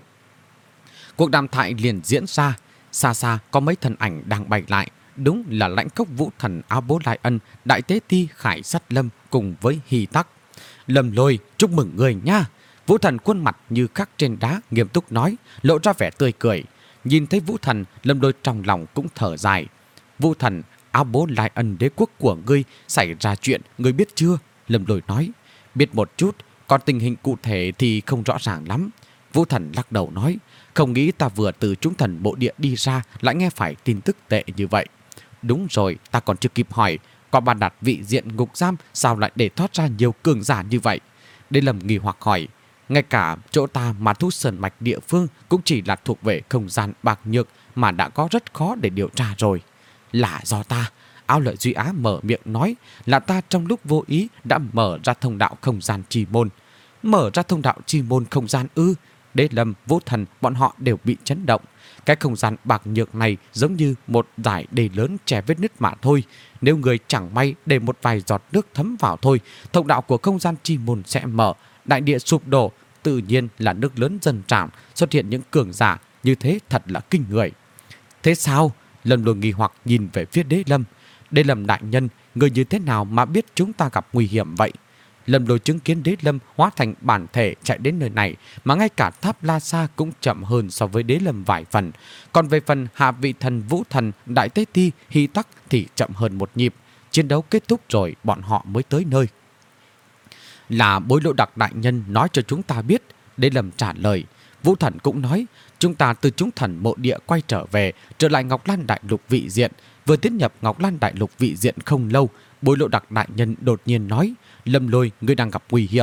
Cuộc đàm thoại liền diễn ra, xa xa có mấy thần ảnh đang bay lại, đúng là Lãnh Cốc Vũ Thần Áo Bố Lai Ân, Đại Tế Ti Khải Sắt Lâm cùng với Hy Tắc. Lâm Lôi, chúc mừng người nha. Vũ Thần khuôn mặt như khắc trên đá, nghiêm túc nói, lộ ra vẻ tươi cười. Nhìn thấy Vũ Thần, Lâm Lôi trong lòng cũng thở dài. Vũ Thần, Áo Bố Lai Ân đế quốc của ngươi xảy ra chuyện, ngươi biết chưa? Lâm Lôi nói, biết một chút, còn tình hình cụ thể thì không rõ ràng lắm. Vũ Thần lắc đầu nói, không nghĩ ta vừa từ chúng thần bộ địa đi ra lại nghe phải tin tức tệ như vậy. Đúng rồi, ta còn chưa kịp hỏi, qua Ba Đạt vị diện ngục giam sao lại để thoát ra nhiều cường giả như vậy? Đây Lâm nghi hoặc hỏi, ngay cả chỗ ta mà thu sơn mạch địa phương cũng chỉ là thuộc về không gian bạc nhược mà đã có rất khó để điều tra rồi. Là do ta. Áo Lợi Duy Á mở miệng nói, là ta trong lúc vô ý đã mở ra thông đạo không gian chi môn. Mở ra thông đạo chi môn không gian ư? Đế Lâm, Vũ Thần, bọn họ đều bị chấn động. Cái không gian bạc nhược này giống như một dải đê lớn che vết nứt mà thôi. Nếu người chẳng may để một vài giọt nước thấm vào thôi, thông đạo của không gian chi môn sẽ mở, đại địa sụp đổ, tự nhiên là nước lớn dần tràn, xuất hiện những cường giả, như thế thật là kinh người. Thế sao? Lâm Lôi nghi hoặc nhìn về phía Đế Lâm. Đế Lâm đại nhân, người như thế nào mà biết chúng ta gặp nguy hiểm vậy? Lâm Lôi chứng kiến Đế Lâm hóa thành bản thể chạy đến nơi này, mà ngay cả Tháp La Sa cũng chậm hơn so với Đế Lâm vài phần. Còn về phần hạ vị thần Vũ Thần, Đại Tế Ti, Hy Tắc thì chậm hơn một nhịp. Chiến đấu kết thúc rồi bọn họ mới tới nơi. Là Bối Lộ Đặc đại nhân nói cho chúng ta biết. Đế Lâm trả lời. Vũ Thần cũng nói, chúng ta từ chúng thần mộ địa quay trở về, trở lại Ngọc Lan Đại Lục vị diện. Vừa tiến nhập Ngọc Lan Đại Lục vị diện không lâu, Bối Lộ Đặc đại nhân đột nhiên nói, Lâm Lôi, ngươi đang gặp nguy hiểm.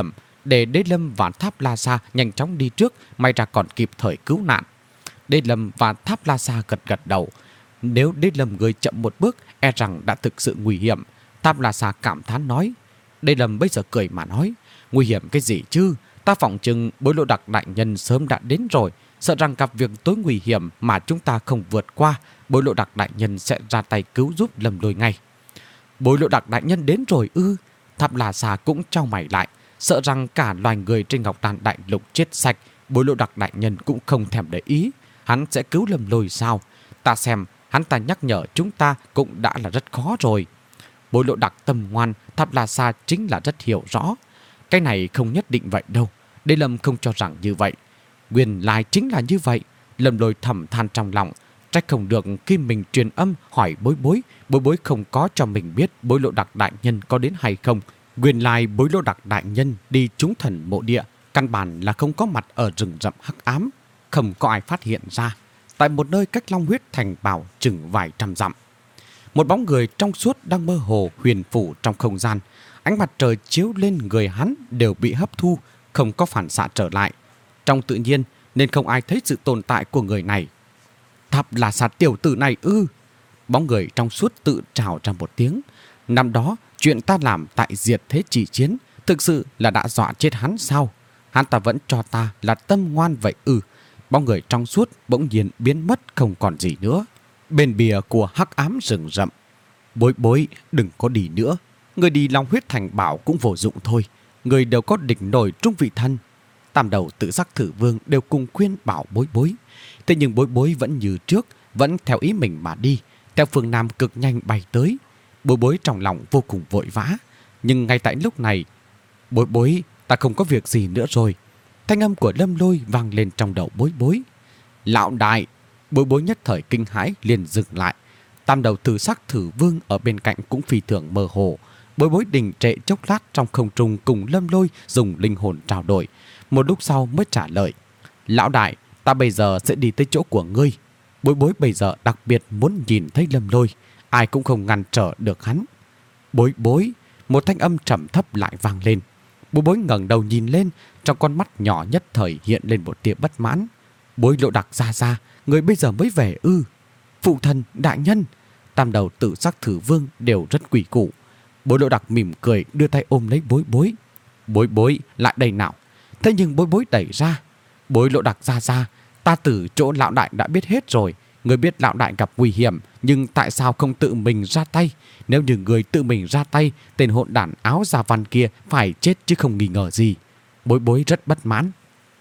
để Đế Lâm và Tháp La Sa nhanh chóng đi trước, may ra còn kịp thời cứu nạn. Đế Lâm và Tháp La Sa gật gật đầu. Nếu Đế Lâm người chậm một bước, e rằng đã thực sự nguy hiểm. Tháp La Sa cảm thán nói. Đế Lâm bây giờ cười mà nói, nguy hiểm cái gì chứ? Ta phỏng chừng Bối Lộ Đặc đại nhân sớm đã đến rồi, sợ rằng gặp việc tối nguy hiểm mà chúng ta không vượt qua, Bối Lộ Đặc đại nhân sẽ ra tay cứu giúp Lâm Lôi ngay. Bối Lộ Đặc đại nhân đến rồi ư? Tháp La Sa cũng chau mày lại, sợ rằng cả loài người trên Ngọc Đàn đại lục chết sạch, Bối Lộ Đặc đại nhân cũng không thèm để ý. Hắn sẽ cứu Lâm Lôi sao? Ta xem, hắn ta nhắc nhở chúng ta cũng đã là rất khó rồi. Bối Lộ Đặc tâm ngoan, Tháp La Sa chính là rất hiểu rõ. Cái này không nhất định vậy đâu. Đế Lâm không cho rằng như vậy. Nguyên lai chính là như vậy. Lâm Lôi thầm than trong lòng. Trách không được khi mình truyền âm hỏi Bối Bối, Bối Bối không có cho mình biết Bối Lộ Đặc đại nhân có đến hay không. Nguyên lai Bối Lộ Đặc đại nhân đi trúng thần mộ địa, căn bản là không có mặt ở rừng rậm hắc ám, không có ai phát hiện ra. Tại một nơi cách Long Huyết Thành Bảo chừng vài trăm dặm, một bóng người trong suốt đang mơ hồ huyền phủ trong không gian. Ánh mặt trời chiếu lên người hắn đều bị hấp thu, không có phản xạ trở lại trong tự nhiên, nên không ai thấy sự tồn tại của người này. Tháp La Sa tiểu tử này ư? Bóng người trong suốt tự trào ra một tiếng. Năm đó chuyện ta làm tại Diệt Thế Chỉ Chiến thực sự là đã dọa chết hắn sao? Hắn ta vẫn cho ta là tâm ngoan vậy ư? Bóng người trong suốt bỗng nhiên biến mất không còn gì nữa. Bên bìa của hắc ám rừng rậm. Bối Bối đừng có đi nữa. Người đi Long Huyết Thành Bảo cũng vô dụng thôi. Người đều có đỉnh nổi trung vị thân. Tam Đầu Tự Giác Thử Vương đều cùng khuyên bảo Bối Bối. Thế nhưng Bối Bối vẫn như trước, vẫn theo ý mình mà đi, theo phương Nam cực nhanh bay tới. Bối Bối trong lòng vô cùng vội vã. Nhưng ngay tại lúc này, Bối Bối, ta không có việc gì nữa rồi. Thanh âm của Lâm Lôi vang lên trong đầu Bối Bối. Lão đại! Bối Bối nhất thời kinh hãi liền dừng lại. Tam Đầu Tự Giác Thử Vương ở bên cạnh cũng phi thường mơ hồ. Bối Bối đình trệ chốc lát trong không trung cùng Lâm Lôi dùng linh hồn trao đổi. Một lúc sau mới trả lời. Lão đại, ta bây giờ sẽ đi tới chỗ của ngươi. Bối Bối bây giờ đặc biệt muốn nhìn thấy Lâm Lôi. Ai cũng không ngăn trở được hắn. Bối Bối, một thanh âm trầm thấp lại vang lên. Bối Bối ngẩng đầu nhìn lên, trong con mắt nhỏ nhất thời hiện lên một tia bất mãn. Bối Lộ Đặc ra ra, người bây giờ mới về ư? Phụ thần, đại nhân! Tam Đầu Tự Giác Thử Vương đều rất quỷ củ. Bối Lộ Đặc mỉm cười đưa tay ôm lấy Bối Bối. Bối Bối lại đây nào. Thế nhưng Bối Bối đẩy ra. Bối Lộ Đặc ra ra, ta từ chỗ lão đại đã biết hết rồi. Người biết lão đại gặp nguy hiểm, nhưng tại sao không tự mình ra tay? Nếu như người tự mình ra tay, tên hỗn đản áo da văn kia phải chết chứ không nghi ngờ gì. Bối Bối rất bất mãn.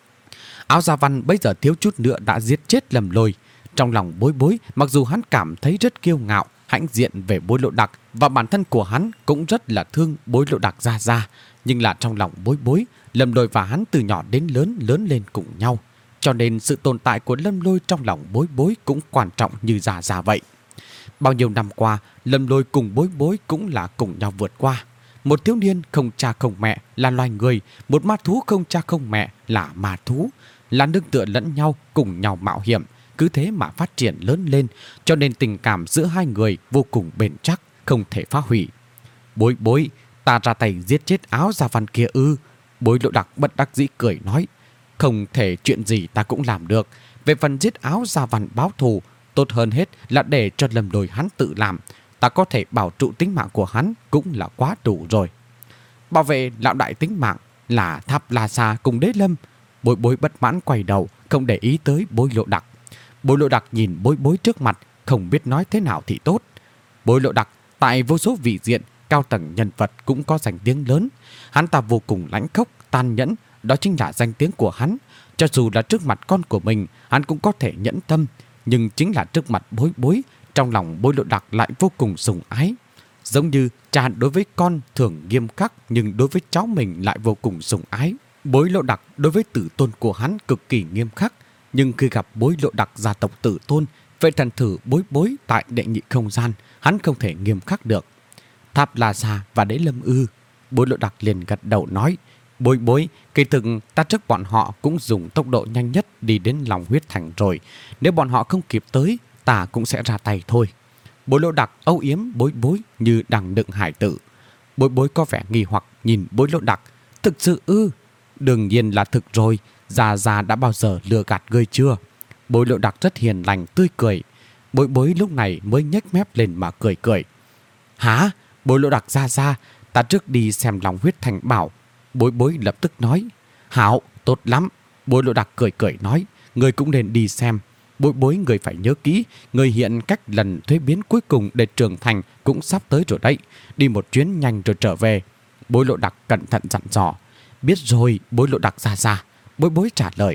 Áo da văn bây giờ thiếu chút nữa đã giết chết Lâm Lôi. Trong lòng Bối Bối, mặc dù hắn cảm thấy rất kiêu ngạo, hãnh diện về Bối Lộ Đặc, và bản thân của hắn cũng rất là thương Bối Lộ Đặc ra ra, nhưng là trong lòng Bối Bối, Lâm Lôi và hắn từ nhỏ đến lớn lớn lên cùng nhau, cho nên sự tồn tại của Lâm Lôi trong lòng Bối Bối cũng quan trọng như già già vậy. Bao nhiêu năm qua, Lâm Lôi cùng Bối Bối cũng là cùng nhau vượt qua. Một thiếu niên không cha không mẹ là loài người, một ma thú không cha không mẹ là ma thú, là nương tựa lẫn nhau, cùng nhau mạo hiểm, cứ thế mà phát triển lớn lên, cho nên tình cảm giữa hai người vô cùng bền chắc, không thể phá hủy. Bối Bối, ta ra tay giết chết áo da văn kia ư? Bối Lộ Đặc bất đắc dĩ cười nói. Không thể, chuyện gì ta cũng làm được. Về phần giết áo da văn báo thù, tốt hơn hết là để cho Lâm Lôi hắn tự làm. Ta có thể bảo trụ tính mạng của hắn cũng là quá đủ rồi. Bảo vệ lão đại tính mạng là Tháp La Sa cùng Đế Lâm. Bối Bối bất mãn quay đầu, không để ý tới Bối Lộ Đặc. Bối Lộ Đặc nhìn Bối Bối trước mặt, không biết nói thế nào thì tốt. Bối Lộ Đặc tại vô số vị diện, cao tầng nhân vật cũng có danh tiếng lớn. Hắn ta vô cùng lãnh khốc, tàn nhẫn, đó chính là danh tiếng của hắn. Cho dù là trước mặt con của mình, hắn cũng có thể nhẫn tâm, nhưng chính là trước mặt Bối Bối, trong lòng Bối Lộ Đặc lại vô cùng sủng ái. Giống như cha đối với con thường nghiêm khắc, nhưng đối với cháu mình lại vô cùng sủng ái. Bối Lộ Đặc đối với tử tôn của hắn cực kỳ nghiêm khắc, nhưng khi gặp Bối Lộ Đặc gia tộc tử tôn, vậy thần thử Bối Bối tại đệ nhị không gian, hắn không thể nghiêm khắc được. Tháp La Sa và Đế Lâm ư? Bối Lộ Đặc liền gật đầu nói. Bối Bối, kỳ thực ta trước bọn họ cũng dùng tốc độ nhanh nhất đi đến Long Huyết Thành rồi. Nếu bọn họ không kịp tới, ta cũng sẽ ra tay thôi. Bối Lộ Đặc âu yếm Bối Bối như đang đựng hải tử. Bối Bối có vẻ nghi hoặc nhìn Bối Lộ Đặc. Thực sự ư? Đương nhiên là thực rồi, Gia Gia đã bao giờ lừa gạt ngươi chưa? Bối Lộ Đặc rất hiền lành tươi cười. Bối Bối lúc này mới nhếch mép lên mà cười cười. Hả? Bối Lộ Đặc Gia Gia, ta trước đi xem Long Huyết Thành Bảo. Bối Bối lập tức nói. Hảo, tốt lắm. Bối Lộ Đặc cười cười nói. Người cũng nên đi xem. Bối Bối người phải nhớ kỹ, người hiện cách lần thuế biến cuối cùng để trưởng thành cũng sắp tới rồi đấy. Đi một chuyến nhanh rồi trở về. Bối Lộ Đặc cẩn thận dặn dò. Biết rồi, Bối Lộ Đặc Gia Gia. Bối Bối trả lời.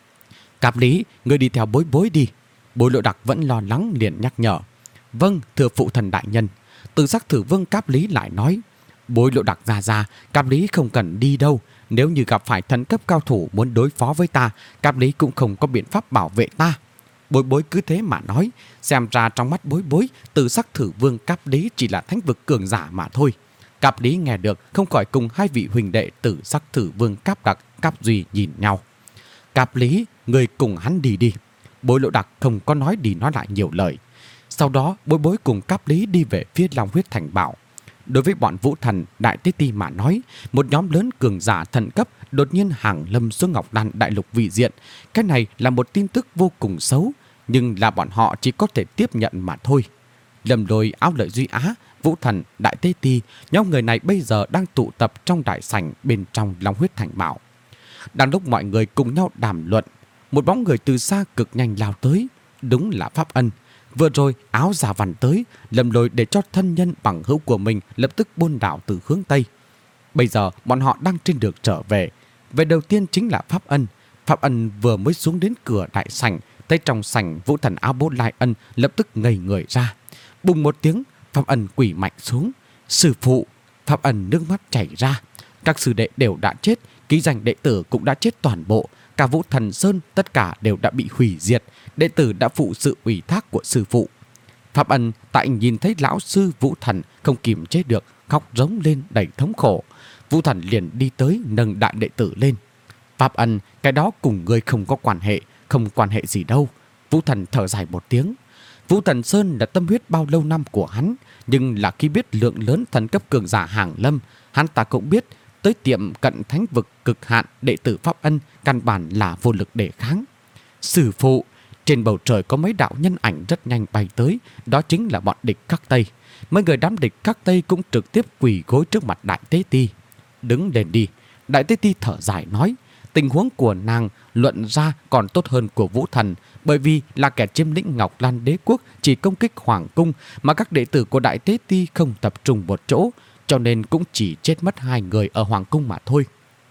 Cáp Lý, người đi theo Bối Bối đi. Bối Lộ Đặc vẫn lo lắng liền nhắc nhở. Vâng, thưa phụ thần đại nhân. Từ Sắc Thử Vương Cáp Lý lại nói. Bối Lộ Đặc Gia Gia, Cáp Lý không cần đi đâu. Nếu như gặp phải thần cấp cao thủ muốn đối phó với ta, Cáp Lý cũng không có biện pháp bảo vệ ta. Bối Bối cứ thế mà nói. Xem ra trong mắt Bối Bối, Từ Sắc Thử Vương Cáp Lý chỉ là thánh vực cường giả mà thôi. Cáp Lý nghe được không khỏi cùng hai vị huỳnh đệ Tử Sắc Thử Vương Cáp Đặc, Cáp Duy nhìn nhau. Cáp Lý, người cùng hắn đi đi. Bối Lộ Đặc không có nói đi nói lại nhiều lời. Sau đó Bối Bối cùng Cáp Lý đi về phía Long Huyết Thành Bảo. Đối với bọn Vũ Thần Đại Tế Ti mà nói, một nhóm lớn cường giả thần cấp đột nhiên hàng lâm xuống Ngọc Đan Đại Lục vị diện. Cái này là một tin tức vô cùng xấu, nhưng là bọn họ chỉ có thể tiếp nhận mà thôi. Lâm Lôi, Áo Lợi Duy Á, Vũ Thần, Đại Tế Ti, nhóm người này bây giờ đang tụ tập trong đại sảnh bên trong Long Huyết Thành Bảo. Đang lúc mọi người cùng nhau đàm luận, một bóng người từ xa cực nhanh lao tới. Đúng là Pháp Ân. Vừa rồi Áo Già Văn tới, Lâm Lôi để cho thân nhân bằng hữu của mình lập tức buôn đảo từ hướng Tây. Bây giờ bọn họ đang trên đường trở về. Về đầu tiên chính là Pháp Ân. Pháp Ân vừa mới xuống đến cửa đại sảnh, thấy trong sảnh Vũ Thần Áo Bố Lai Ân lập tức ngây người ra. Bùng một tiếng, Pháp Ân quỳ mạnh xuống. Sư phụ! Pháp Ân nước mắt chảy ra. Các sư đệ đều đã chết, ký danh đệ tử cũng đã chết toàn bộ. Cả Vũ Thần Sơn tất cả đều đã bị hủy diệt. Đệ tử đã phụ sự ủy thác của sư phụ. Pháp Ân tại nhìn thấy lão sư Vũ Thần không kìm chế được, khóc rống lên đầy thống khổ. Vũ Thần liền đi tới nâng đại đệ tử lên. Pháp Ân, cái đó cùng ngươi không có quan hệ, không quan hệ gì đâu. Vũ Thần thở dài một tiếng. Vũ Thần Sơn là tâm huyết bao lâu năm của hắn, nhưng là khi biết lượng lớn thần cấp cường giả hàng lâm, hắn ta cũng biết tới tiệm cận thánh vực cực hạn đệ tử Pháp Ân căn bản là vô lực để kháng. Sư phụ, trên bầu trời có mấy đạo nhân ảnh rất nhanh bay tới, đó chính là bọn địch các Tây. Mấy người đám địch các Tây cũng trực tiếp quỳ gối trước mặt Đại Tế Ti. Đứng lên đi. Đại Tế Ti thở dài nói, tình huống của nàng luận ra còn tốt hơn của Vũ Thần, bởi vì là kẻ chiếm lĩnh Ngọc Lan Đế Quốc chỉ công kích Hoàng Cung, mà các đệ tử của Đại Tế Ti không tập trung một chỗ, cho nên cũng chỉ chết mất hai người ở Hoàng Cung mà thôi.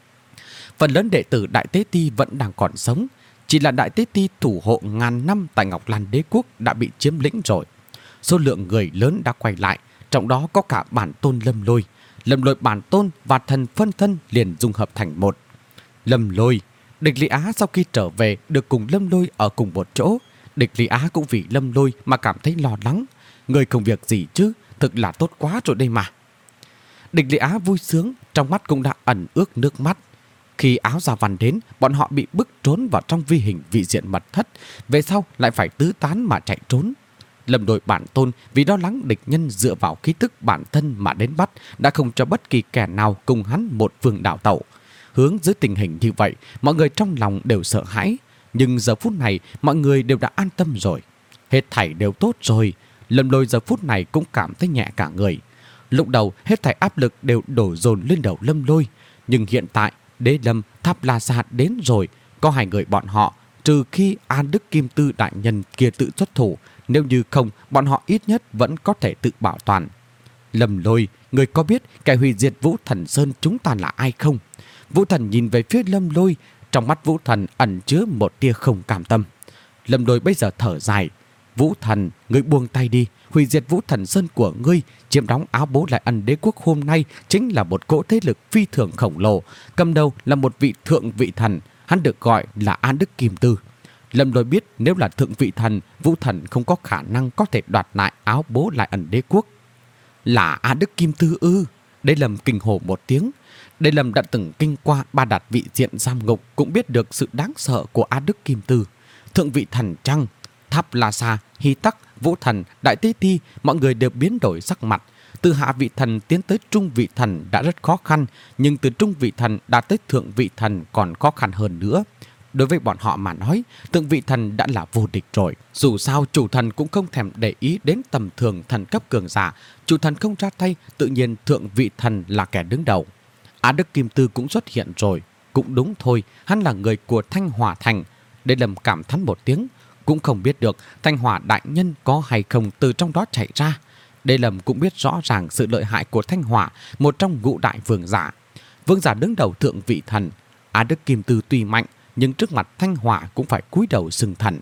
Phần lớn đệ tử Đại Tế Ti vẫn đang còn sống, chỉ là Đại Tế Ti thủ hộ ngàn năm tại Ngọc Lan Đế Quốc đã bị chiếm lĩnh rồi. Số lượng người lớn đã quay lại, trong đó có cả bản tôn Lâm Lôi. Lâm Lôi bản tôn và thần phân thân liền dung hợp thành một. Lâm Lôi, Địch Lý Á sau khi trở về được cùng Lâm Lôi ở cùng một chỗ. Địch Lý Á cũng vì Lâm Lôi mà cảm thấy lo lắng. Người không việc gì chứ, thực là tốt quá rồi đây mà. Địch Lý Á vui sướng, trong mắt cũng đã ẩn ước nước mắt. Khi Áo Già Văn đến, bọn họ bị bức trốn vào trong vi hình vị diện mật thất, về sau lại phải tứ tán mà chạy trốn. Lâm Lôi bản tôn vì lo lắng địch nhân dựa vào khí tức bản thân mà đến bắt, đã không cho bất kỳ kẻ nào cùng hắn một phương đảo tẩu. Hướng dưới tình hình như vậy, mọi người trong lòng đều sợ hãi, nhưng giờ phút này mọi người đều đã an tâm rồi. Hết thảy đều tốt rồi. Lâm Lôi giờ phút này cũng cảm thấy nhẹ cả người. Lúc đầu hết thảy áp lực đều đổ dồn lên đầu Lâm Lôi, nhưng hiện tại Đế Lâm, Tháp La Sa đến rồi, có hai người bọn họ, trừ khi An Đức Kim Tư đại nhân kia tự xuất thủ, nếu như không, bọn họ ít nhất vẫn có thể tự bảo toàn. Lâm Lôi, người có biết kẻ hủy diệt Vũ Thần Sơn chúng ta là ai không? Vũ Thần nhìn về phía Lâm Lôi, trong mắt Vũ Thần ẩn chứa một tia không cam tâm. Lâm Lôi bây giờ thở dài. Vũ Thần, ngươi buông tay đi. Hủy diệt Vũ Thần Sơn của ngươi, chiếm đóng Áo Bố Lại Ân Đế Quốc hôm nay chính là một cỗ thế lực phi thường khổng lồ. Cầm đầu là một vị thượng vị thần, hắn được gọi là An Đức Kim Tư. Lâm Lôi biết nếu là thượng vị thần, Vũ Thần không có khả năng có thể đoạt lại Áo Bố Lại Ân Đế Quốc. Là An Đức Kim Tư ư? Đế Lâm kinh hổ một tiếng. Đế Lâm đã từng kinh qua ba đạt vị diện giam ngục, cũng biết được sự đáng sợ của An Đức Kim Tư. Thượng vị thần trăng, Tháp La Sa, Hy Tắc, Vũ Thần, Đại Tế Ti, mọi người đều biến đổi sắc mặt. Từ hạ vị thần tiến tới trung vị thần đã rất khó khăn, nhưng từ trung vị thần đạt tới thượng vị thần còn khó khăn hơn nữa. Đối với bọn họ mà nói, thượng vị thần đã là vô địch rồi. Dù sao chủ thần cũng không thèm để ý đến tầm thường thần cấp cường giả. Chủ thần không ra tay, tự nhiên thượng vị thần là kẻ đứng đầu. Á Đức Kim Tư cũng xuất hiện rồi. Cũng đúng thôi, hắn là người của Thanh Hỏa Thành. Đế Lâm cảm thán một tiếng, cũng không biết được Thanh Hỏa đại nhân có hay không từ trong đó chạy ra. Đế Lâm cũng biết rõ ràng sự lợi hại của Thanh Hỏa, một trong ngũ đại vương giả. Vương giả đứng đầu thượng vị thần. Á Đức Kim Tư tuy mạnh, nhưng trước mặt Thanh Hỏa cũng phải cúi đầu xưng thần.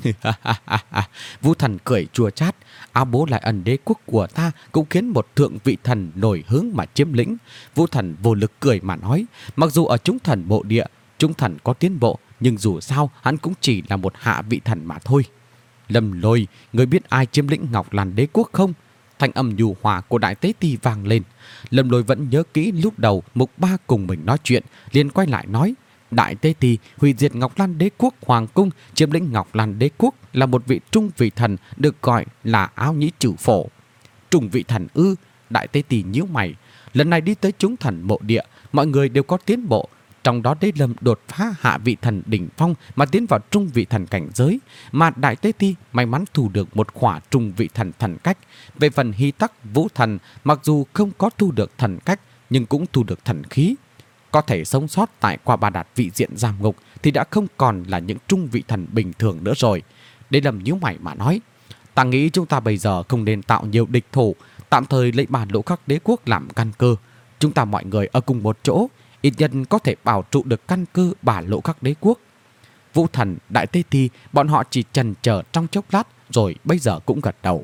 Vũ thần cười chua chát. Áo bố lại ẩn đế quốc của ta cũng khiến một thượng vị thần nổi hứng mà chiếm lĩnh. Vũ thần vô lực cười mà nói, mặc dù ở chúng thần mộ địa, chúng thần có tiến bộ, nhưng dù sao hắn cũng chỉ là một hạ vị thần mà thôi. Lâm Lôi, người biết ai chiếm lĩnh Ngọc Lan đế quốc không? Thanh âm nhu hòa của Đại Tế Ti vang lên. Lâm Lôi vẫn nhớ kỹ lúc đầu Mục Ba cùng mình nói chuyện, liền quay lại nói, Đại Tế Ti hủy diệt Ngọc Lan đế quốc hoàng cung, chiếm lĩnh Ngọc Lan đế quốc là một vị trung vị thần được gọi là Áo Nhĩ Trừ Phổ. Trung vị thần ư? Đại Tế Ti nhíu mày. Lần này đi tới chúng thần mộ địa, mọi người đều có tiến bộ. Trong đó Đế Lâm đột phá hạ vị thần đỉnh phong mà tiến vào trung vị thần cảnh giới, mà Đại Tế Ti may mắn thu được một khỏa trung vị thần thần cách. Về phần Hy Tắc Vũ thần, mặc dù không có thu được thần cách nhưng cũng thu được thần khí. Có thể sống sót tại Qua Ba Đạt vị diện giam ngục thì đã không còn là những trung vị thần bình thường nữa rồi. Đế Lâm nhíu mày mà nói, ta nghĩ chúng ta bây giờ không nên tạo nhiều địch thủ, tạm thời lấy Bà Lỗ Khắc đế quốc làm căn cơ. Chúng ta mọi người ở cùng một chỗ, ít nhân có thể bảo trụ được căn cơ Bà Lỗ Khắc đế quốc. Vũ thần, Đại Tế Ti, bọn họ chỉ chần chờ trong chốc lát rồi bây giờ cũng gật đầu.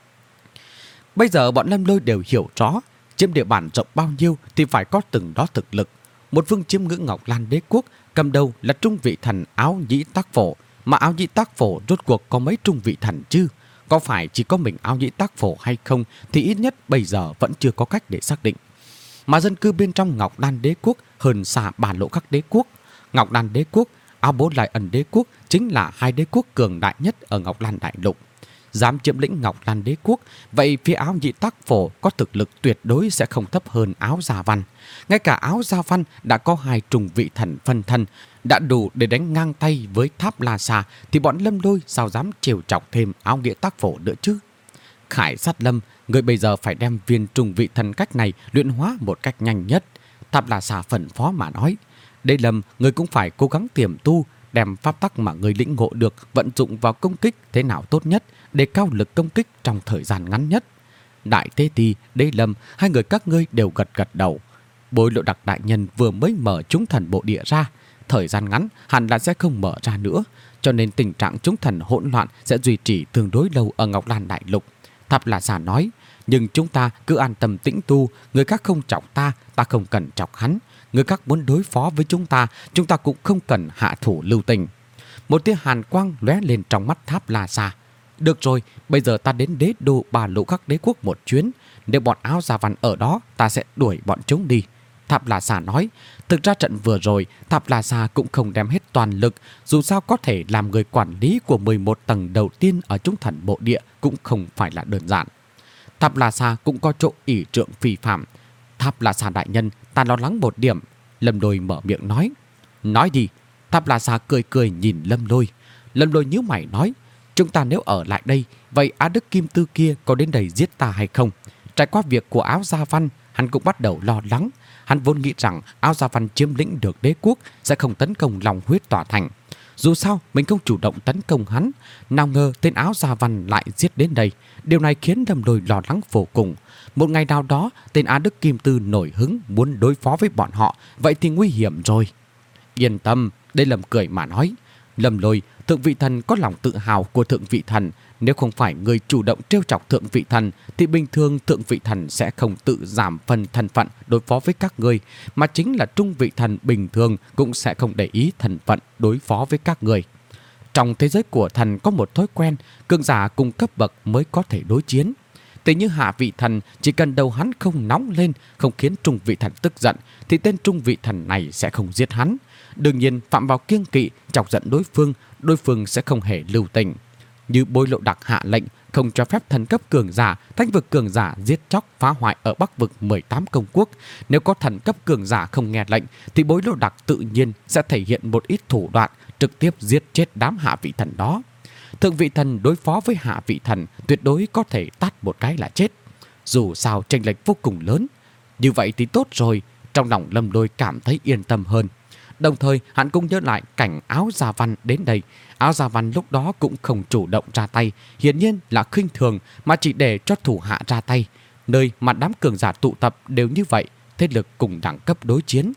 Bây giờ bọn Lâm Lôi đều hiểu rõ, chiếm địa bàn rộng bao nhiêu thì phải có từng đó thực lực. Một vương chiếm ngữ Ngọc Lan đế quốc, cầm đầu là trung vị thần Áo Nhĩ Tác Phổ. Mà Áo Nhĩ Tác Phổ rốt cuộc có mấy trung vị thần chứ? Có phải chỉ có mình Áo Nhĩ Tác Phổ hay không thì ít nhất bây giờ vẫn chưa có cách để xác định. Mà dân cư bên trong Ngọc Lan đế quốc hơn xa Bà Lỗ Khắc đế quốc. Ngọc Lan đế quốc, Áo Bố Lại Ẩn đế quốc chính là hai đế quốc cường đại nhất ở Ngọc Lan đại lục. Dám chiếm lĩnh Ngọc Lan đế quốc, vậy phía Áo Nhĩ Tác Phổ có thực lực tuyệt đối sẽ không thấp hơn Áo Gia Văn. Ngay cả Áo Gia Văn đã có hai trùng vị thần phân thân, đã đủ để đánh ngang tay với Tháp La Sa, thì bọn Lâm Lôi sao dám trêu chọc thêm Áo Nhĩ Tác Phổ nữa chứ? Khải Sát Lâm, người bây giờ phải đem viên trùng vị thần cách này luyện hóa một cách nhanh nhất. Tháp La Sa phân phó mà nói, Đế Lâm, người cũng phải cố gắng tiềm tu, đem pháp tắc mà người lĩnh ngộ được vận dụng vào công kích thế nào tốt nhất để cao lực công kích trong thời gian ngắn nhất. Đại Tế Ti, Đế Lâm, hai người các ngươi đều gật gật đầu. Bối Lộ Đặc đại nhân vừa mới mở chúng thần bộ địa ra, thời gian ngắn hẳn là sẽ không mở ra nữa, cho nên tình trạng chúng thần hỗn loạn sẽ duy trì tương đối lâu ở Ngọc Lan đại lục. Tháp La Sa nói, nhưng chúng ta cứ an tâm tĩnh tu, người khác không chọc ta, ta không cần chọc hắn. Người khác muốn đối phó với chúng ta, chúng ta cũng không cần hạ thủ lưu tình. Một tia hàn quang lóe lên trong mắt Tháp La Sa. Được rồi, bây giờ ta đến đế đô Bà Lỗ Khắc đế quốc một chuyến. Nếu bọn Áo Gia Văn ở đó, ta sẽ đuổi bọn chúng đi. Tháp La Sa nói, thực ra trận vừa rồi, Tháp La Sa cũng không đem hết toàn lực. Dù sao có thể làm người quản lý của mười một tầng đầu tiên ở chúng thần bộ địa cũng không phải là đơn giản. Tháp La Sa cũng có chỗ ỷ trượng phi phạm. Tháp La Sa đại nhân, ta lo lắng một điểm. Lâm Lôi mở miệng nói. Nói đi. Tháp La Sa cười cười nhìn Lâm Lôi. Lâm Lôi nhíu mày nói, chúng ta nếu ở lại đây, vậy Á Đức Kim Tư kia có đến đây giết ta hay không? Trải qua việc của Áo Gia Văn, hắn cũng bắt đầu lo lắng. Hắn vốn nghĩ rằng Áo Gia Văn chiếm lĩnh được đế quốc sẽ không tấn công Long Huyết Tỏa Thành. Dù sao mình không chủ động tấn công hắn, nào ngờ tên Áo Gia Văn lại giết đến đây. Điều này khiến Lâm Lôi lo lắng vô cùng. Một ngày nào đó tên Á Đức Kim Tư nổi hứng muốn đối phó với bọn họ, vậy thì nguy hiểm rồi. Yên tâm, Đế Lâm cười mà nói, Lâm Lôi, thượng vị thần có lòng tự hào của thượng vị thần. Nếu không phải người chủ động trêu chọc thượng vị thần thì bình thường thượng vị thần sẽ không tự giảm phần thân phận đối phó với các người, mà chính là trung vị thần bình thường cũng sẽ không để ý thân phận đối phó với các người. Trong thế giới của thần có một thói quen, cường giả cùng cấp bậc mới có thể đối chiến. Tỷ như hạ vị thần, chỉ cần đầu hắn không nóng lên, không khiến trung vị thần tức giận, thì tên trung vị thần này sẽ không giết hắn. Đương nhiên phạm vào kiêng kỵ, chọc giận đối phương, đối phương sẽ không hề lưu tình. Như Bối Lộ Đặc hạ lệnh, không cho phép thần cấp cường giả, thánh vực cường giả giết chóc phá hoại ở Bắc vực mười tám công quốc. Nếu có thần cấp cường giả không nghe lệnh thì Bối Lô Đặc tự nhiên sẽ thể hiện một ít thủ đoạn trực tiếp giết chết đám hạ vị thần đó. Thượng vị thần đối phó với hạ vị thần tuyệt đối có thể tát một cái là chết. Dù sao chênh lệch vô cùng lớn. Như vậy thì tốt rồi, trong lòng Lâm Lôi cảm thấy yên tâm hơn. Đồng thời hắn cũng nhớ lại cảnh Áo Gia Văn đến đây. Áo Gia Văn lúc đó cũng không chủ động ra tay, hiển nhiên là khinh thường mà chỉ để cho thủ hạ ra tay. Nơi mà đám cường giả tụ tập đều như vậy, thế lực cùng đẳng cấp đối chiến.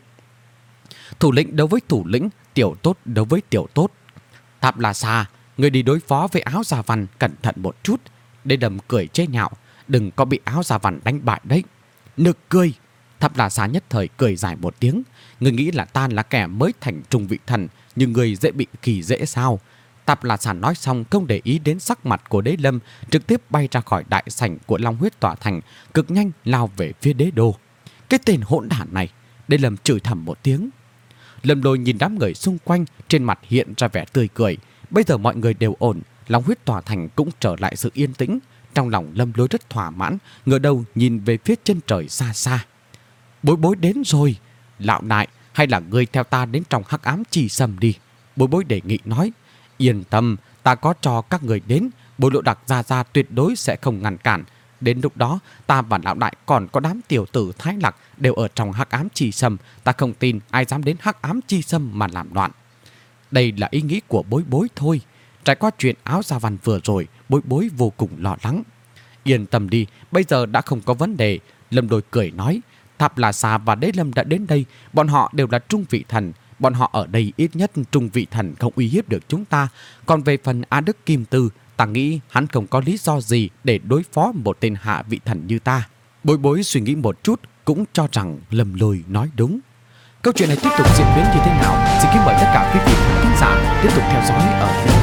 Thủ lĩnh đấu với thủ lĩnh, tiểu tốt đấu với tiểu tốt. Thạp La Sa, người đi đối phó với Áo Gia Văn cẩn thận một chút. Đê Đầm cười chế nhạo, đừng có bị Áo Gia Văn đánh bại đấy. Nực cười. Thạp La Sa nhất thời cười dài một tiếng. Người nghĩ là ta là kẻ mới thành trung vị thần, nhưng người dễ bị kỳ dễ sao? Thạp La Sa nói xong không để ý đến sắc mặt của Đế Lâm, trực tiếp bay ra khỏi đại sảnh của Long Huyết Tỏa Thành, cực nhanh lao về phía đế đô. Cái tên hỗn đản này! Đế Lâm chửi thầm một tiếng. Lâm Lôi nhìn đám người xung quanh, trên mặt hiện ra vẻ tươi cười. Bây giờ mọi người đều ổn, Long Huyết Tỏa Thành cũng trở lại sự yên tĩnh. Trong lòng Lâm Lôi rất thỏa mãn, ngửa đầu nhìn về phía chân trời xa xa. Bối Bối đến rồi. Lão đại, hay là ngươi theo ta đến trong hắc ám chi sâm đi. Bối Bối đề nghị nói. Yên tâm, ta có cho các người đến, Bối Lộ Đặc ra ra tuyệt đối sẽ không ngăn cản. Đến lúc đó, ta và lão đại còn có đám tiểu tử Thái Lạc đều ở trong hắc ám chi sâm. Ta không tin ai dám đến hắc ám chi sâm mà làm loạn. Đây là ý nghĩ của Bối Bối thôi. Trải qua chuyện Áo Gia Văn vừa rồi, Bối Bối vô cùng lo lắng. Yên tâm đi, bây giờ đã không có vấn đề. Lâm Đôi cười nói. Thạp La Sa và Đế Lâm đã đến đây, bọn họ đều là trung vị thần. Bọn họ ở đây ít nhất trung vị thần không uy hiếp được chúng ta. Còn về phần A Đức Kim Tư, ta nghĩ hắn không có lý do gì để đối phó một tên hạ vị thần như ta. Bối Bối suy nghĩ một chút, cũng cho rằng Lâm Lôi nói đúng. Câu chuyện này tiếp tục diễn biến như thế nào? Xin kính mời tất cả quý vị khán giả tiếp tục theo dõi ở